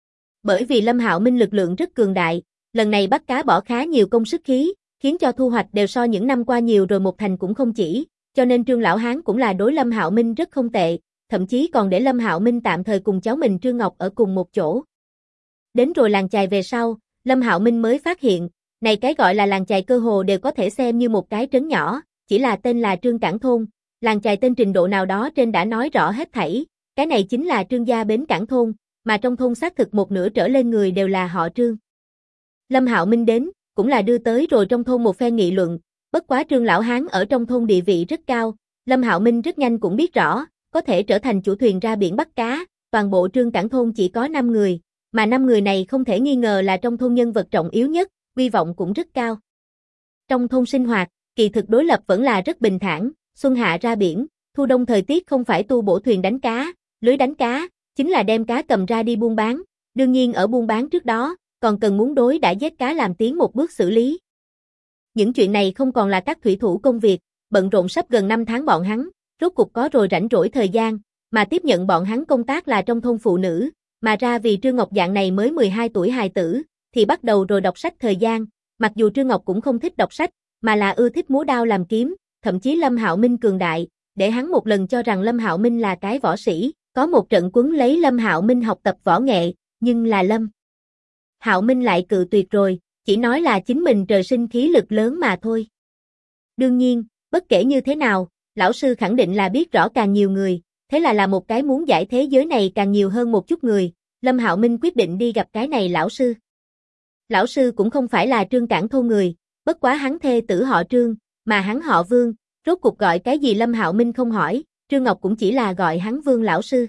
Bởi vì Lâm Hạo Minh lực lượng rất cường đại, lần này bắt cá bỏ khá nhiều công sức khí, khiến cho thu hoạch đều so những năm qua nhiều rồi một thành cũng không chỉ, cho nên Trương lão hán cũng là đối Lâm Hạo Minh rất không tệ, thậm chí còn để Lâm Hạo Minh tạm thời cùng cháu mình Trương Ngọc ở cùng một chỗ. Đến rồi làng chài về sau, Lâm Hạo Minh mới phát hiện, này cái gọi là làng chài cơ hồ đều có thể xem như một cái trấn nhỏ, chỉ là tên là Trương Cảng thôn, làng chài tên trình độ nào đó trên đã nói rõ hết thảy, cái này chính là Trương gia bến cảng thôn, mà trong thôn xác thực một nửa trở lên người đều là họ Trương. Lâm Hạo Minh đến, cũng là đưa tới rồi trong thôn một phen nghị luận, bất quá Trương lão hán ở trong thôn địa vị rất cao, Lâm Hạo Minh rất nhanh cũng biết rõ, có thể trở thành chủ thuyền ra biển bắt cá, toàn bộ Trương Cảng thôn chỉ có 5 người, mà 5 người này không thể nghi ngờ là trong thôn nhân vật trọng yếu nhất, uy vọng cũng rất cao. Trong thôn sinh hoạt, kỳ thực đối lập vẫn là rất bình thản, xuân hạ ra biển, Thu đông thời tiết không phải tu bổ thuyền đánh cá, lưới đánh cá, chính là đem cá cầm ra đi buôn bán, đương nhiên ở buôn bán trước đó, còn cần muốn đối đãi giết cá làm tiến một bước xử lý. Những chuyện này không còn là các thủy thủ công việc, bận rộn sắp gần 5 tháng bọn hắn, rốt cục có rồi rảnh rỗi thời gian, mà tiếp nhận bọn hắn công tác là trong thôn phụ nữ, mà ra vì Trương Ngọc dạng này mới 12 tuổi hài tử, thì bắt đầu rồi đọc sách thời gian, mặc dù Trương Ngọc cũng không thích đọc sách, mà là ưa thích múa đao làm kiếm, thậm chí Lâm Hạo Minh cường đại, để hắn một lần cho rằng Lâm Hạo Minh là cái võ sĩ, có một trận quấn lấy Lâm Hạo Minh học tập võ nghệ, nhưng là Lâm Hạo Minh lại cự tuyệt rồi, chỉ nói là chính mình trời sinh khí lực lớn mà thôi. Đương nhiên, bất kể như thế nào, lão sư khẳng định là biết rõ càng nhiều người, thế là một cái muốn giải thế giới này càng nhiều hơn một chút người, Lâm Hạo Minh quyết định đi gặp cái này lão sư. Lão sư cũng không phải là Trương Cảng thôn người, bất quá hắn thê tử họ Trương, mà hắn họ Vương, rốt cuộc gọi cái gì Lâm Hạo Minh không hỏi, Trương Ngọc cũng chỉ là gọi hắn Vương lão sư.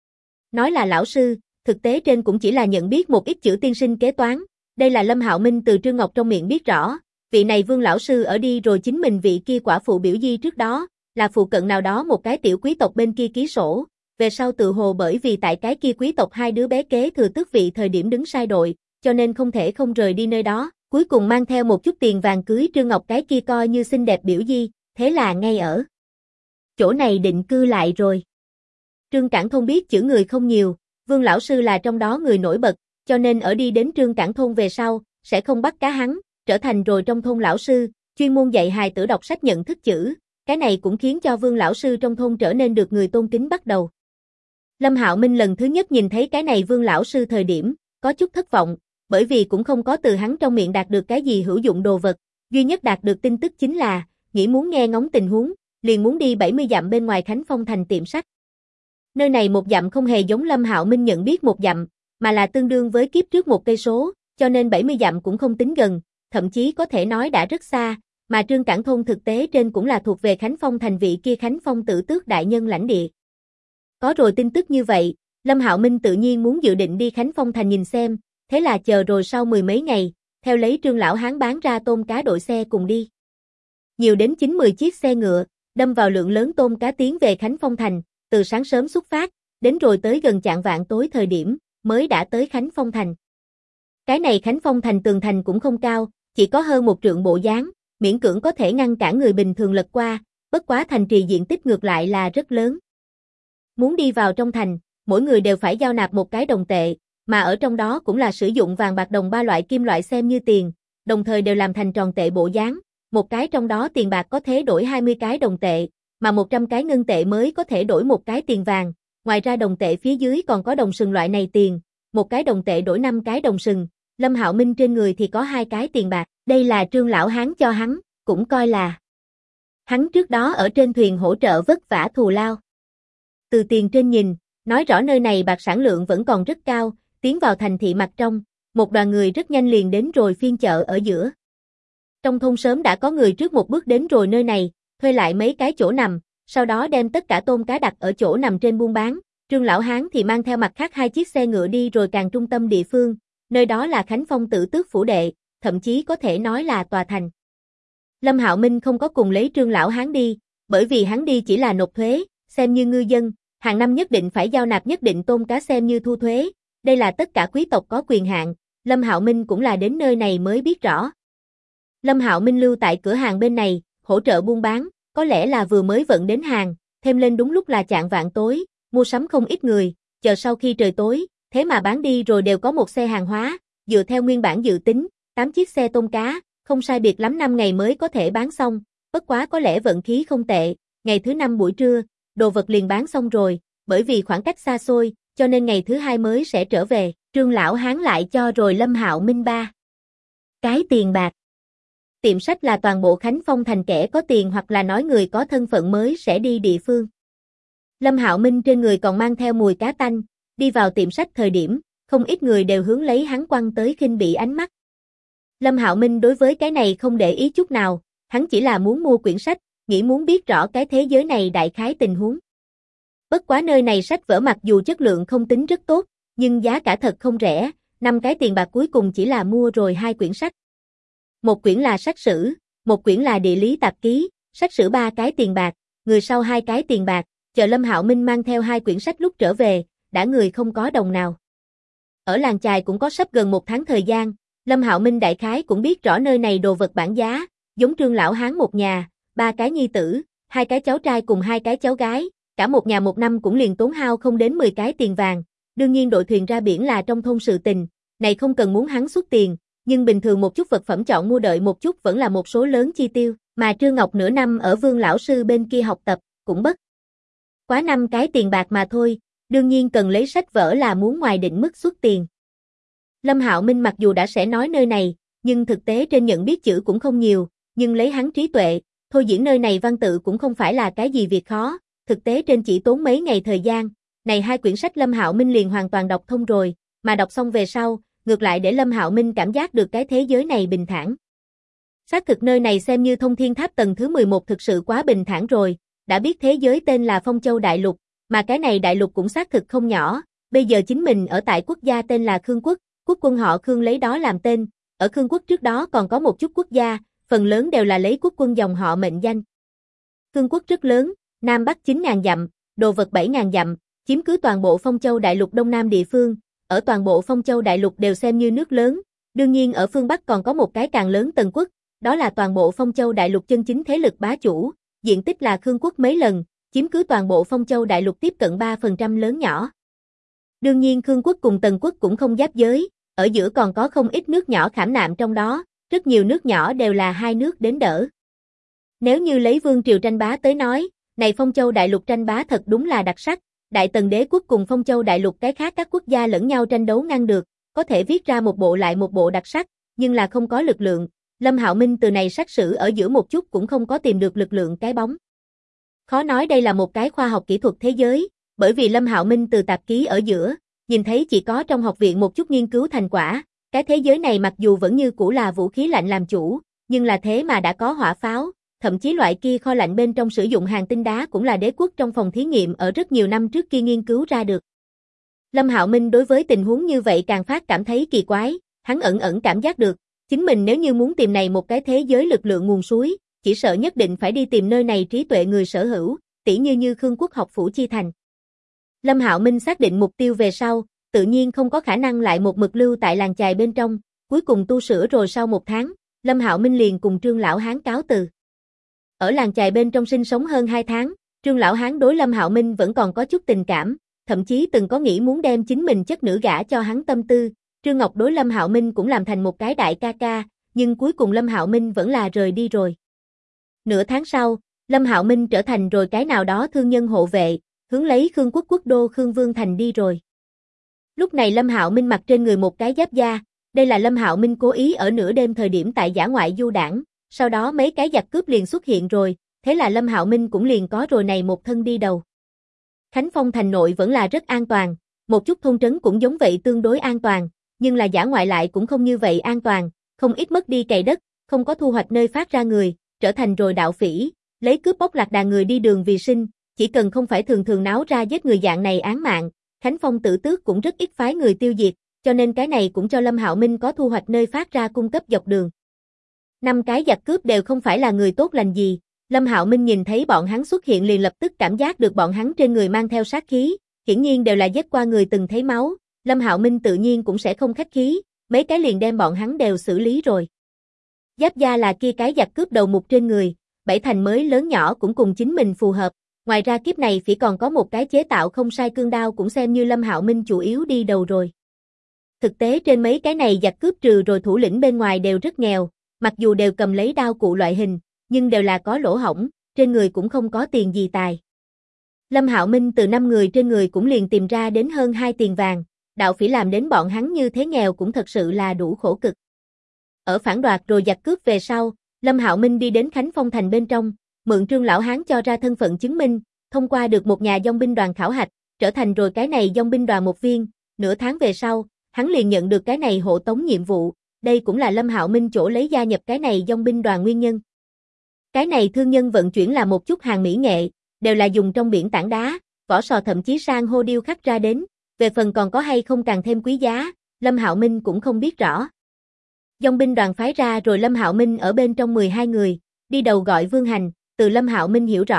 Nói là lão sư, thực tế trên cũng chỉ là nhận biết một ít chữ tiên sinh kế toán, đây là Lâm Hạo Minh từ Trương Ngọc trong miệng biết rõ, vị này Vương lão sư ở đi rồi chính mình vị kia quả phụ biểu di trước đó, là phụ cận nào đó một cái tiểu quý tộc bên kia ký sổ, về sau tự hồ bởi vì tại cái kia quý tộc hai đứa bé kế thừa tước vị thời điểm đứng sai đội, cho nên không thể không rời đi nơi đó, cuối cùng mang theo một chút tiền vàng cưới Trương Ngọc cái kia coi như xinh đẹp biểu di, thế là ngay ở chỗ này định cư lại rồi. Trương Cảng thôn biết chữ người không nhiều, Vương lão sư là trong đó người nổi bật, cho nên ở đi đến Trương Cảng thôn về sau, sẽ không bắt cá hắn, trở thành rồi trong thôn lão sư, chuyên môn dạy hài tử đọc sách nhận thức chữ, cái này cũng khiến cho Vương lão sư trong thôn trở nên được người tôn kính bắt đầu. Lâm Hạo Minh lần thứ nhất nhìn thấy cái này Vương lão sư thời điểm, có chút thất vọng, bởi vì cũng không có từ hắn trong miệng đạt được cái gì hữu dụng đồ vật, duy nhất đạt được tin tức chính là, nghĩ muốn nghe ngóng tình huống, liền muốn đi 70 dặm bên ngoài Khánh Phong thành tiệm sách. Nơi này một dặm không hề giống Lâm Hạo Minh nhận biết một dặm, mà là tương đương với kiếp trước một cây số, cho nên 70 dặm cũng không tính gần, thậm chí có thể nói đã rất xa, mà Trương Cảng thôn thực tế trên cũng là thuộc về Khánh Phong thành vị kia Khánh Phong tự tước đại nhân lãnh địa. Có rồi tin tức như vậy, Lâm Hạo Minh tự nhiên muốn dự định đi Khánh Phong thành nhìn xem, thế là chờ rồi sau 10 mấy ngày, theo lấy Trương lão hán bán ra tôm cá đội xe cùng đi. Nhiều đến 90 chiếc xe ngựa, đâm vào lượng lớn tôm cá tiến về Khánh Phong thành, từ sáng sớm xuất phát, đến rồi tới gần chạng vạng tối thời điểm, mới đã tới Khánh Phong thành. Cái này Khánh Phong thành tường thành cũng không cao, chỉ có hơn một trượng bộ dáng, miễn cưỡng có thể ngăn cản người bình thường lật qua, bất quá thành trì diện tích ngược lại là rất lớn. Muốn đi vào trong thành, mỗi người đều phải giao nạp một cái đồng tệ, mà ở trong đó cũng là sử dụng vàng bạc đồng ba loại kim loại xem như tiền, đồng thời đều làm thành tròn tệ bộ dáng, một cái trong đó tiền bạc có thể đổi 20 cái đồng tệ, mà 100 cái ngân tệ mới có thể đổi một cái tiền vàng, ngoài ra đồng tệ phía dưới còn có đồng sừng loại này tiền, một cái đồng tệ đổi 5 cái đồng sừng, Lâm Hạo Minh trên người thì có 2 cái tiền bạc, đây là Trương lão hán cho hắn, cũng coi là hắn trước đó ở trên thuyền hỗ trợ vất vả thù lao. Từ tiền trên nhìn, nói rõ nơi này bạc sản lượng vẫn còn rất cao, tiến vào thành thị mặt trong, một đoàn người rất nhanh liền đến rồi phiên chợ ở giữa. Trong thôn sớm đã có người trước một bước đến rồi nơi này, thuê lại mấy cái chỗ nằm, sau đó đem tất cả tôm cá đặt ở chỗ nằm trên buôn bán, Trương lão hán thì mang theo mặt khác 2 chiếc xe ngựa đi rồi càng trung tâm địa phương, nơi đó là Khánh Phong tự tước phủ đệ, thậm chí có thể nói là tòa thành. Lâm Hạo Minh không có cùng lấy Trương lão hán đi, bởi vì hắn đi chỉ là nộp thuế, xem như ngư dân, hàng năm nhất định phải giao nạp nhất định tôm cá xem như thu thuế, đây là tất cả quý tộc có quyền hạn, Lâm Hạo Minh cũng là đến nơi này mới biết rõ. Lâm Hạo Minh lưu tại cửa hàng bên này, hỗ trợ buôn bán, có lẽ là vừa mới vận đến hàng, thêm lên đúng lúc là chạng vạng tối, mua sắm không ít người, chờ sau khi trời tối, thế mà bán đi rồi đều có một xe hàng hóa, dựa theo nguyên bản dự tính, 8 chiếc xe tôm cá, không sai biệt lắm 5 ngày mới có thể bán xong, bất quá có lẽ vận khí không tệ, ngày thứ 5 buổi trưa, đồ vật liền bán xong rồi, bởi vì khoảng cách xa xôi, cho nên ngày thứ 2 mới sẽ trở về, Trương lão hán lại cho rồi Lâm Hạo Minh 3 cái tiền bạc. Tiệm sách là toàn bộ Khánh Phong thành kẻ có tiền hoặc là nói người có thân phận mới sẽ đi địa phương. Lâm Hạo Minh trên người còn mang theo mùi cá tanh, đi vào tiệm sách thời điểm, không ít người đều hướng lấy hắn quăng tới khinh bỉ ánh mắt. Lâm Hạo Minh đối với cái này không để ý chút nào, hắn chỉ là muốn mua quyển sách, nghĩ muốn biết rõ cái thế giới này đại khái tình huống. Bất quá nơi này sách vở mặc dù chất lượng không tính rất tốt, nhưng giá cả thật không rẻ, 5 cái tiền bạc cuối cùng chỉ là mua rồi 2 quyển sách. Một quyển là sách sử, một quyển là địa lý tạp ký, sách sử 3 cái tiền bạc, người sau 2 cái tiền bạc, chờ Lâm Hạo Minh mang theo 2 quyển sách lúc trở về, đã người không có đồng nào. Ở làng chài cũng có sắp gần 1 tháng thời gian, Lâm Hạo Minh đại khái cũng biết rõ nơi này đồ vật bản giá, giống Trương lão hán một nhà, 3 cái nhi tử, 2 cái cháu trai cùng 2 cái cháu gái, cả một nhà một năm cũng liền tốn hao không đến 10 cái tiền vàng. Đương nhiên đội thuyền ra biển là trong thôn sự tình, này không cần muốn hắn xuất tiền, nhưng bình thường một chút vật phẩm chọn mua đợi một chút vẫn là một số lớn chi tiêu, mà Trương Ngọc nửa năm ở Vương lão sư bên kia học tập, cũng bất quá 5 cái tiền bạc mà thôi, đương nhiên cần lấy sách vở là muốn ngoài định mức xuất tiền. Lâm Hạo Minh mặc dù đã sẽ nói nơi này, nhưng thực tế trên nhận biết chữ cũng không nhiều, nhưng lấy hắn trí tuệ, thôi diễn nơi này văn tự cũng không phải là cái gì việc khó, thực tế trên chỉ tốn mấy ngày thời gian, này 2 quyển sách Lâm Hạo Minh liền hoàn toàn đọc thông rồi, mà đọc xong về sau, ngược lại để Lâm Hạo Minh cảm giác được cái thế giới này bình thản. Xác thực nơi này xem như Thông Thiên Tháp tầng thứ 11 thực sự quá bình thản rồi, đã biết thế giới tên là Phong Châu Đại Lục, mà cái này đại lục cũng xác thực không nhỏ, bây giờ chính mình ở tại quốc gia tên là Khương Quốc, quốc quân họ Khương lấy đó làm tên, ở Khương Quốc trước đó còn có một chút quốc gia, phần lớn đều là lấy quốc quân dòng họ mệnh danh. Khương Quốc rất lớn, Nam Bắc 9.000 dặm, đồ vật 7.000 dặm, chiếm cứ toàn bộ Phong Châu Đại Lục Đông Nam địa phương, ở toàn bộ Phong Châu Đại Lục đều xem như nước lớn, đương nhiên ở phương Bắc còn có một cái càng lớn Tần Quốc, đó là toàn bộ Phong Châu Đại Lục chân chính thế lực bá chủ, diện tích là Khương Quốc mấy lần, chiếm cứ toàn bộ Phong Châu Đại Lục tiếp cận 3% lớn nhỏ. Đương nhiên Khương Quốc cùng Tần Quốc cũng không giáp giới, ở giữa còn có không ít nước nhỏ khảm nạm trong đó, rất nhiều nước nhỏ đều là 2 nước đến đỡ. Nếu như lấy vương triều tranh bá tới nói, này Phong Châu Đại Lục tranh bá thật đúng là đặc sắc, Đại Tần Đế quốc cùng Phong Châu Đại Lục cái khác các quốc gia lẫn nhau tranh đấu ngăn được, có thể viết ra một bộ lại một bộ đặc sắc, nhưng là không có lực lượng. Lâm Hạo Minh từ này sách sử ở giữa một chút cũng không có tìm được lực lượng cái bóng. Khó nói đây là một cái khoa học kỹ thuật thế giới, bởi vì Lâm Hạo Minh từ tạp ký ở giữa, nhìn thấy chỉ có trong học viện một chút nghiên cứu thành quả, cái thế giới này mặc dù vẫn như cũ là vũ khí lạnh làm chủ, nhưng là thế mà đã có hỏa pháo, thậm chí loại kia kho lạnh bên trong sử dụng hàng tinh đá cũng là đế quốc trong phòng thí nghiệm ở rất nhiều năm trước kia nghiên cứu ra được. Lâm Hạo Minh đối với tình huống như vậy càng phát cảm thấy kỳ quái, hắn ẩn ẩn cảm giác được, chính mình nếu như muốn tìm này một cái thế giới lực lượng nguồn suối, chỉ sợ nhất định phải đi tìm nơi này trí tuệ người sở hữu, tỉ như Khương Quốc học phủ chi thành. Lâm Hạo Minh xác định mục tiêu về sau, tự nhiên không có khả năng lại một mực lưu tại làng chài bên trong, cuối cùng tu sửa rồi sau 1 tháng, Lâm Hạo Minh liền cùng Trương lão hán cáo từ. Ở làng chài bên trong sinh sống hơn 2 tháng, Trương lão hán đối Lâm Hạo Minh vẫn còn có chút tình cảm, thậm chí từng có nghĩ muốn đem chính mình chất nữ gả cho hắn tâm tư. Trương Ngọc đối Lâm Hạo Minh cũng làm thành một cái đại ca ca, nhưng cuối cùng Lâm Hạo Minh vẫn là rời đi rồi. Nửa tháng sau, Lâm Hạo Minh trở thành rồi cái nào đó thương nhân hộ vệ, hướng lấy Khương Quốc quốc đô Khương Vương thành đi rồi. Lúc này Lâm Hạo Minh mặc trên người một cái giáp da, đây là Lâm Hạo Minh cố ý ở nửa đêm thời điểm tại dã ngoại du đãng, sau đó mấy cái giặc cướp liền xuất hiện rồi, thế là Lâm Hạo Minh cũng liền có rồi này một thân đi đầu. Khánh Phong thành nội vẫn là rất an toàn, một chút thôn trấn cũng giống vậy tương đối an toàn, nhưng là dã ngoại lại cũng không như vậy an toàn, không ít mất đi cày đất, không có thu hoạch nơi phát ra người, trở thành rồi đạo phỉ, lấy cướp bóc lạc đà người đi đường vì sinh, chỉ cần không phải thường thường náo ra giết người dạng này án mạng, Khánh Phong Tử Tước cũng rất ít phái người tiêu diệt, cho nên cái này cũng cho Lâm Hạo Minh có thu hoạch nơi phát ra cung cấp dọc đường. 5 cái giặc cướp đều không phải là người tốt lành gì, Lâm Hạo Minh nhìn thấy bọn hắn xuất hiện liền lập tức cảm giác được bọn hắn trên người mang theo sát khí, hiển nhiên đều là giết qua người từng thấy máu, Lâm Hạo Minh tự nhiên cũng sẽ không khách khí, mấy cái liền đem bọn hắn đều xử lý rồi. Giáp da là kia cái giặc cướp đầu mục trên người, 7 thành mới lớn nhỏ cũng cùng chính mình phù hợp, ngoài ra kiếp này phỉ còn có một cái chế tạo không sai cương đao cũng xem như Lâm Hạo Minh chủ yếu đi đầu rồi. Thực tế trên mấy cái này giặc cướp trừ rồi thủ lĩnh bên ngoài đều rất nghèo, mặc dù đều cầm lấy đao cụ loại hình, nhưng đều là có lỗ hổng, trên người cũng không có tiền gì tài. Lâm Hạo Minh từ 5 người trên người cũng liền tìm ra đến hơn 2 tiền vàng, đạo phỉ làm đến bọn hắn như thế nghèo cũng thật sự là đủ khổ cực. Ở phản đoạt rồi giặc cướp về sau, Lâm Hạo Minh đi đến Khánh Phong thành bên trong, mượn Trương lão hán cho ra thân phận chứng minh, thông qua được một nhà dong binh đoàn khảo hạch, trở thành rồi cái này dong binh đoàn một viên, nửa tháng về sau, hắn liền nhận được cái này hộ tống nhiệm vụ, đây cũng là Lâm Hạo Minh chỗ lấy gia nhập cái này dong binh đoàn nguyên nhân. Cái này thương nhân vận chuyển là một chút hàng mỹ nghệ, đều là dùng trong biển tảng đá, vỏ sò thậm chí san hô điêu khắc ra đến, về phần còn có hay không càng thêm quý giá, Lâm Hạo Minh cũng không biết rõ. Dong binh đoàn phái ra rồi Lâm Hạo Minh ở bên trong 12 người, đi đầu gọi Vương Hành, từ Lâm Hạo Minh hiểu rõ,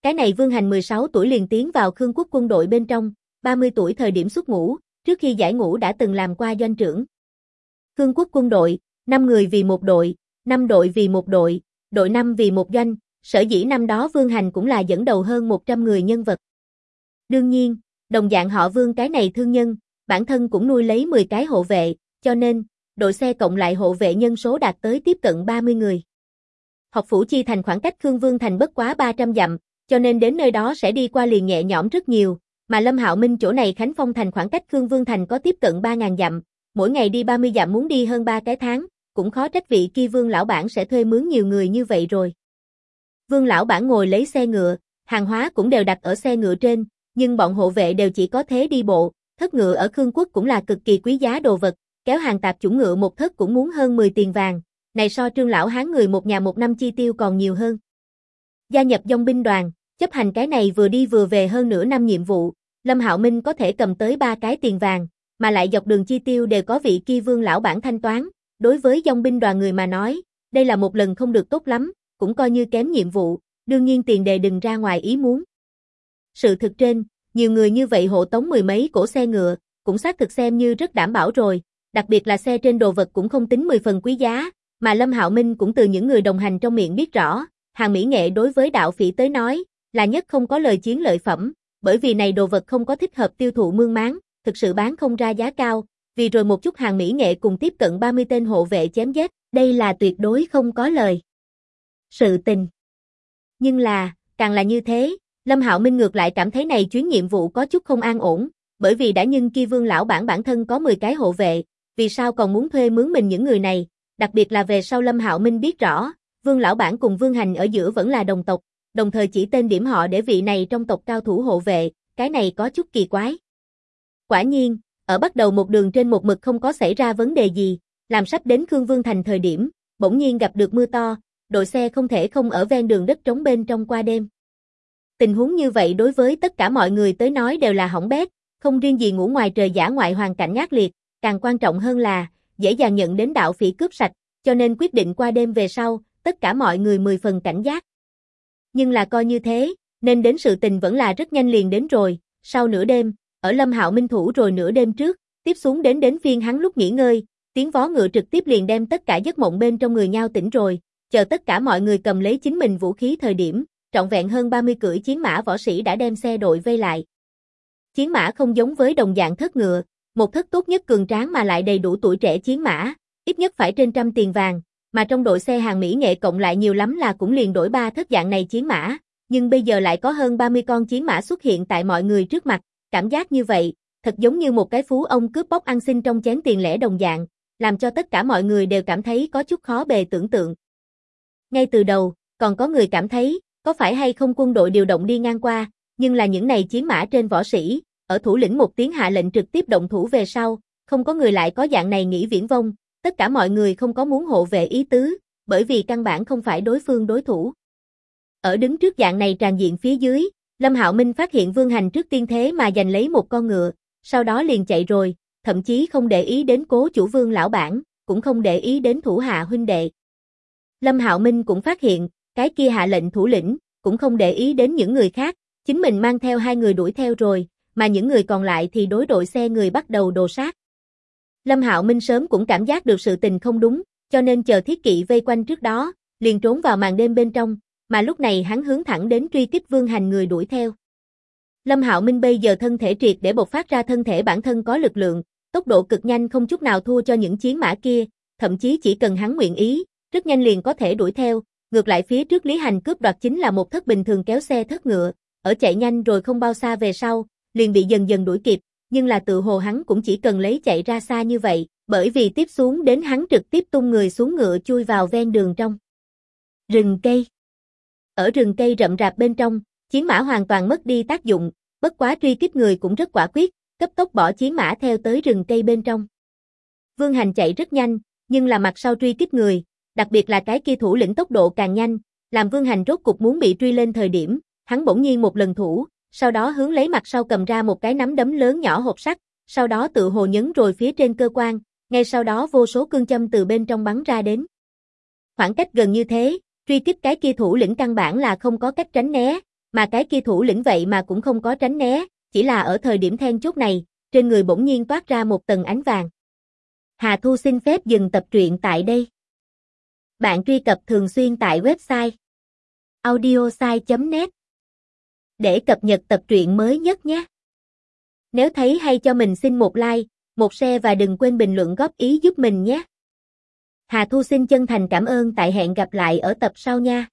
Cái này Vương Hành 16 tuổi liền tiến vào Khương quốc quân đội bên trong, 30 tuổi thời điểm xuất ngũ, trước khi giải ngũ đã từng làm qua doanh trưởng. Khương quốc quân đội, 5 người vì một đội, 5 đội vì một đội, đội 5 vì một doanh, sở dĩ năm đó Vương Hành cũng là dẫn đầu hơn 100 người nhân vật. Đương nhiên, đồng dạng họ Vương cái này thương nhân, bản thân cũng nuôi lấy 10 cái hộ vệ, cho nên, đội xe cộng lại hộ vệ nhân số đạt tới tiếp cận 30 người. Học phủ chi thành khoảng cách Khương Vương thành bất quá 300 dặm, cho nên đến nơi đó sẽ đi qua liền nhẹ nhõm rất nhiều, mà Lâm Hạo Minh chỗ này Khánh Phong thành khoảng cách Khương Vương thành có tiếp cận 3.000 dặm, mỗi ngày đi 30 dặm muốn đi hơn 3 cái tháng, cũng khó trách vị kia Vương lão bản sẽ thuê mướn nhiều người như vậy rồi. Vương lão bản ngồi lấy xe ngựa, hàng hóa cũng đều đặt ở xe ngựa trên, nhưng bọn hộ vệ đều chỉ có thế đi bộ, thất ngựa ở Khương quốc cũng là cực kỳ quý giá đồ vật, kéo hàng tạp chủng ngựa một thất cũng muốn hơn 10 tiền vàng, này so Trương lão hán người một nhà một năm chi tiêu còn nhiều hơn. Gia nhập dòng binh đoàn, chấp hành cái này vừa đi vừa về hơn nửa năm nhiệm vụ, Lâm Hạo Minh có thể cầm tới 3 cái tiền vàng, mà lại dọc đường chi tiêu đều có vị kia Vương lão bản thanh toán, đối với dòng binh đoàn người mà nói, đây là một lần không được tốt lắm, cũng coi như kém nhiệm vụ, đương nhiên tiền đề đừng ra ngoài ý muốn. Sự thực trên, nhiều người như vậy hộ tống 10 mấy cỗ xe ngựa, cũng xác thực xem như rất đảm bảo rồi, đặc biệt là xe trên đồ vật cũng không tính 10 phần quý giá, mà Lâm Hạo Minh cũng từ những người đồng hành trong miệng biết rõ, hàng mỹ nghệ đối với đạo phỉ tới nói, là nhất không có lời chiến lợi phẩm, bởi vì này đồ vật không có thích hợp tiêu thụ mương máng, thực sự bán không ra giá cao, vì rồi một chút hàng mỹ nghệ cùng tiếp cận 30 tên hộ vệ chém giết, đây là tuyệt đối không có lời. Sự tình. Nhưng là, càng là như thế, Lâm Hạo Minh ngược lại cảm thấy này chuyến nhiệm vụ có chút không an ổn, bởi vì đã nhưng kia Vương lão bản thân có 10 cái hộ vệ, vì sao còn muốn thuê mướn mình những người này, đặc biệt là về sau Lâm Hạo Minh biết rõ, Vương lão bản cùng Vương Hành ở giữa vẫn là đồng tộc, đồng thời chỉ tên điểm họ để vị này trong tộc cao thủ hộ vệ, cái này có chút kỳ quái. Quả nhiên, ở bắt đầu một đường trên một mực không có xảy ra vấn đề gì, làm sắp đến Khương Vương thành thời điểm, bỗng nhiên gặp được mưa to, đội xe không thể không ở ven đường đất trống bên trong qua đêm. Tình huống như vậy đối với tất cả mọi người tới nói đều là hỏng bét, không riêng gì ngủ ngoài trời dã ngoại hoàn cảnh ác liệt, càng quan trọng hơn là, dễ dàng nhận đến đạo phỉ cướp sạch, cho nên quyết định qua đêm về sau, tất cả mọi người 10 phần cảnh giác. Nhưng là coi như thế, nên đến sự tình vẫn là rất nhanh liền đến rồi, sau nửa đêm, ở Lâm Hạo Minh thủ rồi nửa đêm trước, tiếp xuống đến phiên hắn lúc nghỉ ngơi, tiếng vó ngựa trực tiếp liền đem tất cả giấc mộng bên trong người nhau tỉnh rồi, chờ tất cả mọi người cầm lấy chính mình vũ khí thời điểm, trọn vẹn hơn 30 cưỡi chiến mã võ sĩ đã đem xe đội vây lại. Chiến mã không giống với đồng dạng thất ngựa, một thất tốt nhất cường tráng mà lại đầy đủ tuổi trẻ chiến mã, ít nhất phải trên 100 tiền vàng, mà trong đội xe hàng mỹ nghệ cộng lại nhiều lắm là cũng liền đổi 3 thất dạng này chiến mã, nhưng bây giờ lại có hơn 30 con chiến mã xuất hiện tại mọi người trước mặt, cảm giác như vậy, thật giống như một cái phú ông cướp bóc ăn xin trong chén tiền lẻ đồng dạng, làm cho tất cả mọi người đều cảm thấy có chút khó bề tưởng tượng. Ngay từ đầu, còn có người cảm thấy, có phải hay không quân đội điều động đi ngang qua, nhưng là những này chiến mã trên võ sĩ, ở thủ lĩnh một tiếng hạ lệnh trực tiếp động thủ về sau, không có người lại có dạng này nghĩ viễn vông, tất cả mọi người không có muốn hộ vệ ý tứ, bởi vì căn bản không phải đối phương đối thủ. Ở đứng trước dạng này tràn diện phía dưới, Lâm Hạo Minh phát hiện Vương Hành trước tiên thế mà giành lấy một con ngựa, sau đó liền chạy rồi, thậm chí không để ý đến cố chủ Vương lão bản, cũng không để ý đến thủ hạ huynh đệ. Lâm Hạo Minh cũng phát hiện, cái kia hạ lệnh thủ lĩnh, cũng không để ý đến những người khác, chính mình mang theo 2 người đuổi theo rồi, mà những người còn lại thì đối đội xe người bắt đầu đồ sát. Lâm Hạo Minh sớm cũng cảm giác được sự tình không đúng, cho nên chờ thiết kỵ vây quanh trước đó, liền trốn vào màn đêm bên trong, mà lúc này hắn hướng thẳng đến truy kích Vương Hành người đuổi theo. Lâm Hạo Minh bây giờ thân thể triệt để bộc phát ra thân thể bản thân có lực lượng, tốc độ cực nhanh không chút nào thua cho những chiến mã kia, thậm chí chỉ cần hắn nguyện ý, rất nhanh liền có thể đuổi theo, ngược lại phía trước Lý Hành cướp đoạt chính là một thất bình thường kéo xe thất ngựa, ở chạy nhanh rồi không bao xa về sau, liền bị dần dần đuổi kịp, nhưng là tự hồ hắn cũng chỉ cần lấy chạy ra xa như vậy, bởi vì tiếp xuống đến hắn trực tiếp tung người xuống ngựa chui vào ven đường trong rừng cây. Ở rừng cây rậm rạp bên trong, chiến mã hoàn toàn mất đi tác dụng, bất quá truy kích người cũng rất quả quyết, cấp tốc bỏ chiến mã theo tới rừng cây bên trong. Vương Hành chạy rất nhanh, nhưng là mặt sau truy kích người, đặc biệt là cái kia thủ lĩnh tốc độ càng nhanh, làm Vương Hành rốt cục muốn bị truy lên thời điểm, hắn bỗng nhiên một lần thủ, sau đó hướng lấy mặt sau cầm ra một cái nắm đấm lớn nhỏ hộp sắt, sau đó tự hồ nhấn rồi phía trên cơ quan, ngay sau đó vô số cương châm từ bên trong bắn ra đến. Khoảng cách gần như thế, truy kích cái kia thủ lĩnh căn bản là không có cách tránh né, Mà cái kia thủ lĩnh vậy mà cũng không có tránh né, chỉ là ở thời điểm then chốt này, trên người bỗng nhiên toát ra một tầng ánh vàng. Hà Thu xin phép dừng tập truyện tại đây. Bạn truy cập thường xuyên tại website audiosai.net để cập nhật tập truyện mới nhất nhé. Nếu thấy hay cho mình xin một like, một share và đừng quên bình luận góp ý giúp mình nhé. Hà Thu xin chân thành cảm ơn, tại hẹn gặp lại ở tập sau nha.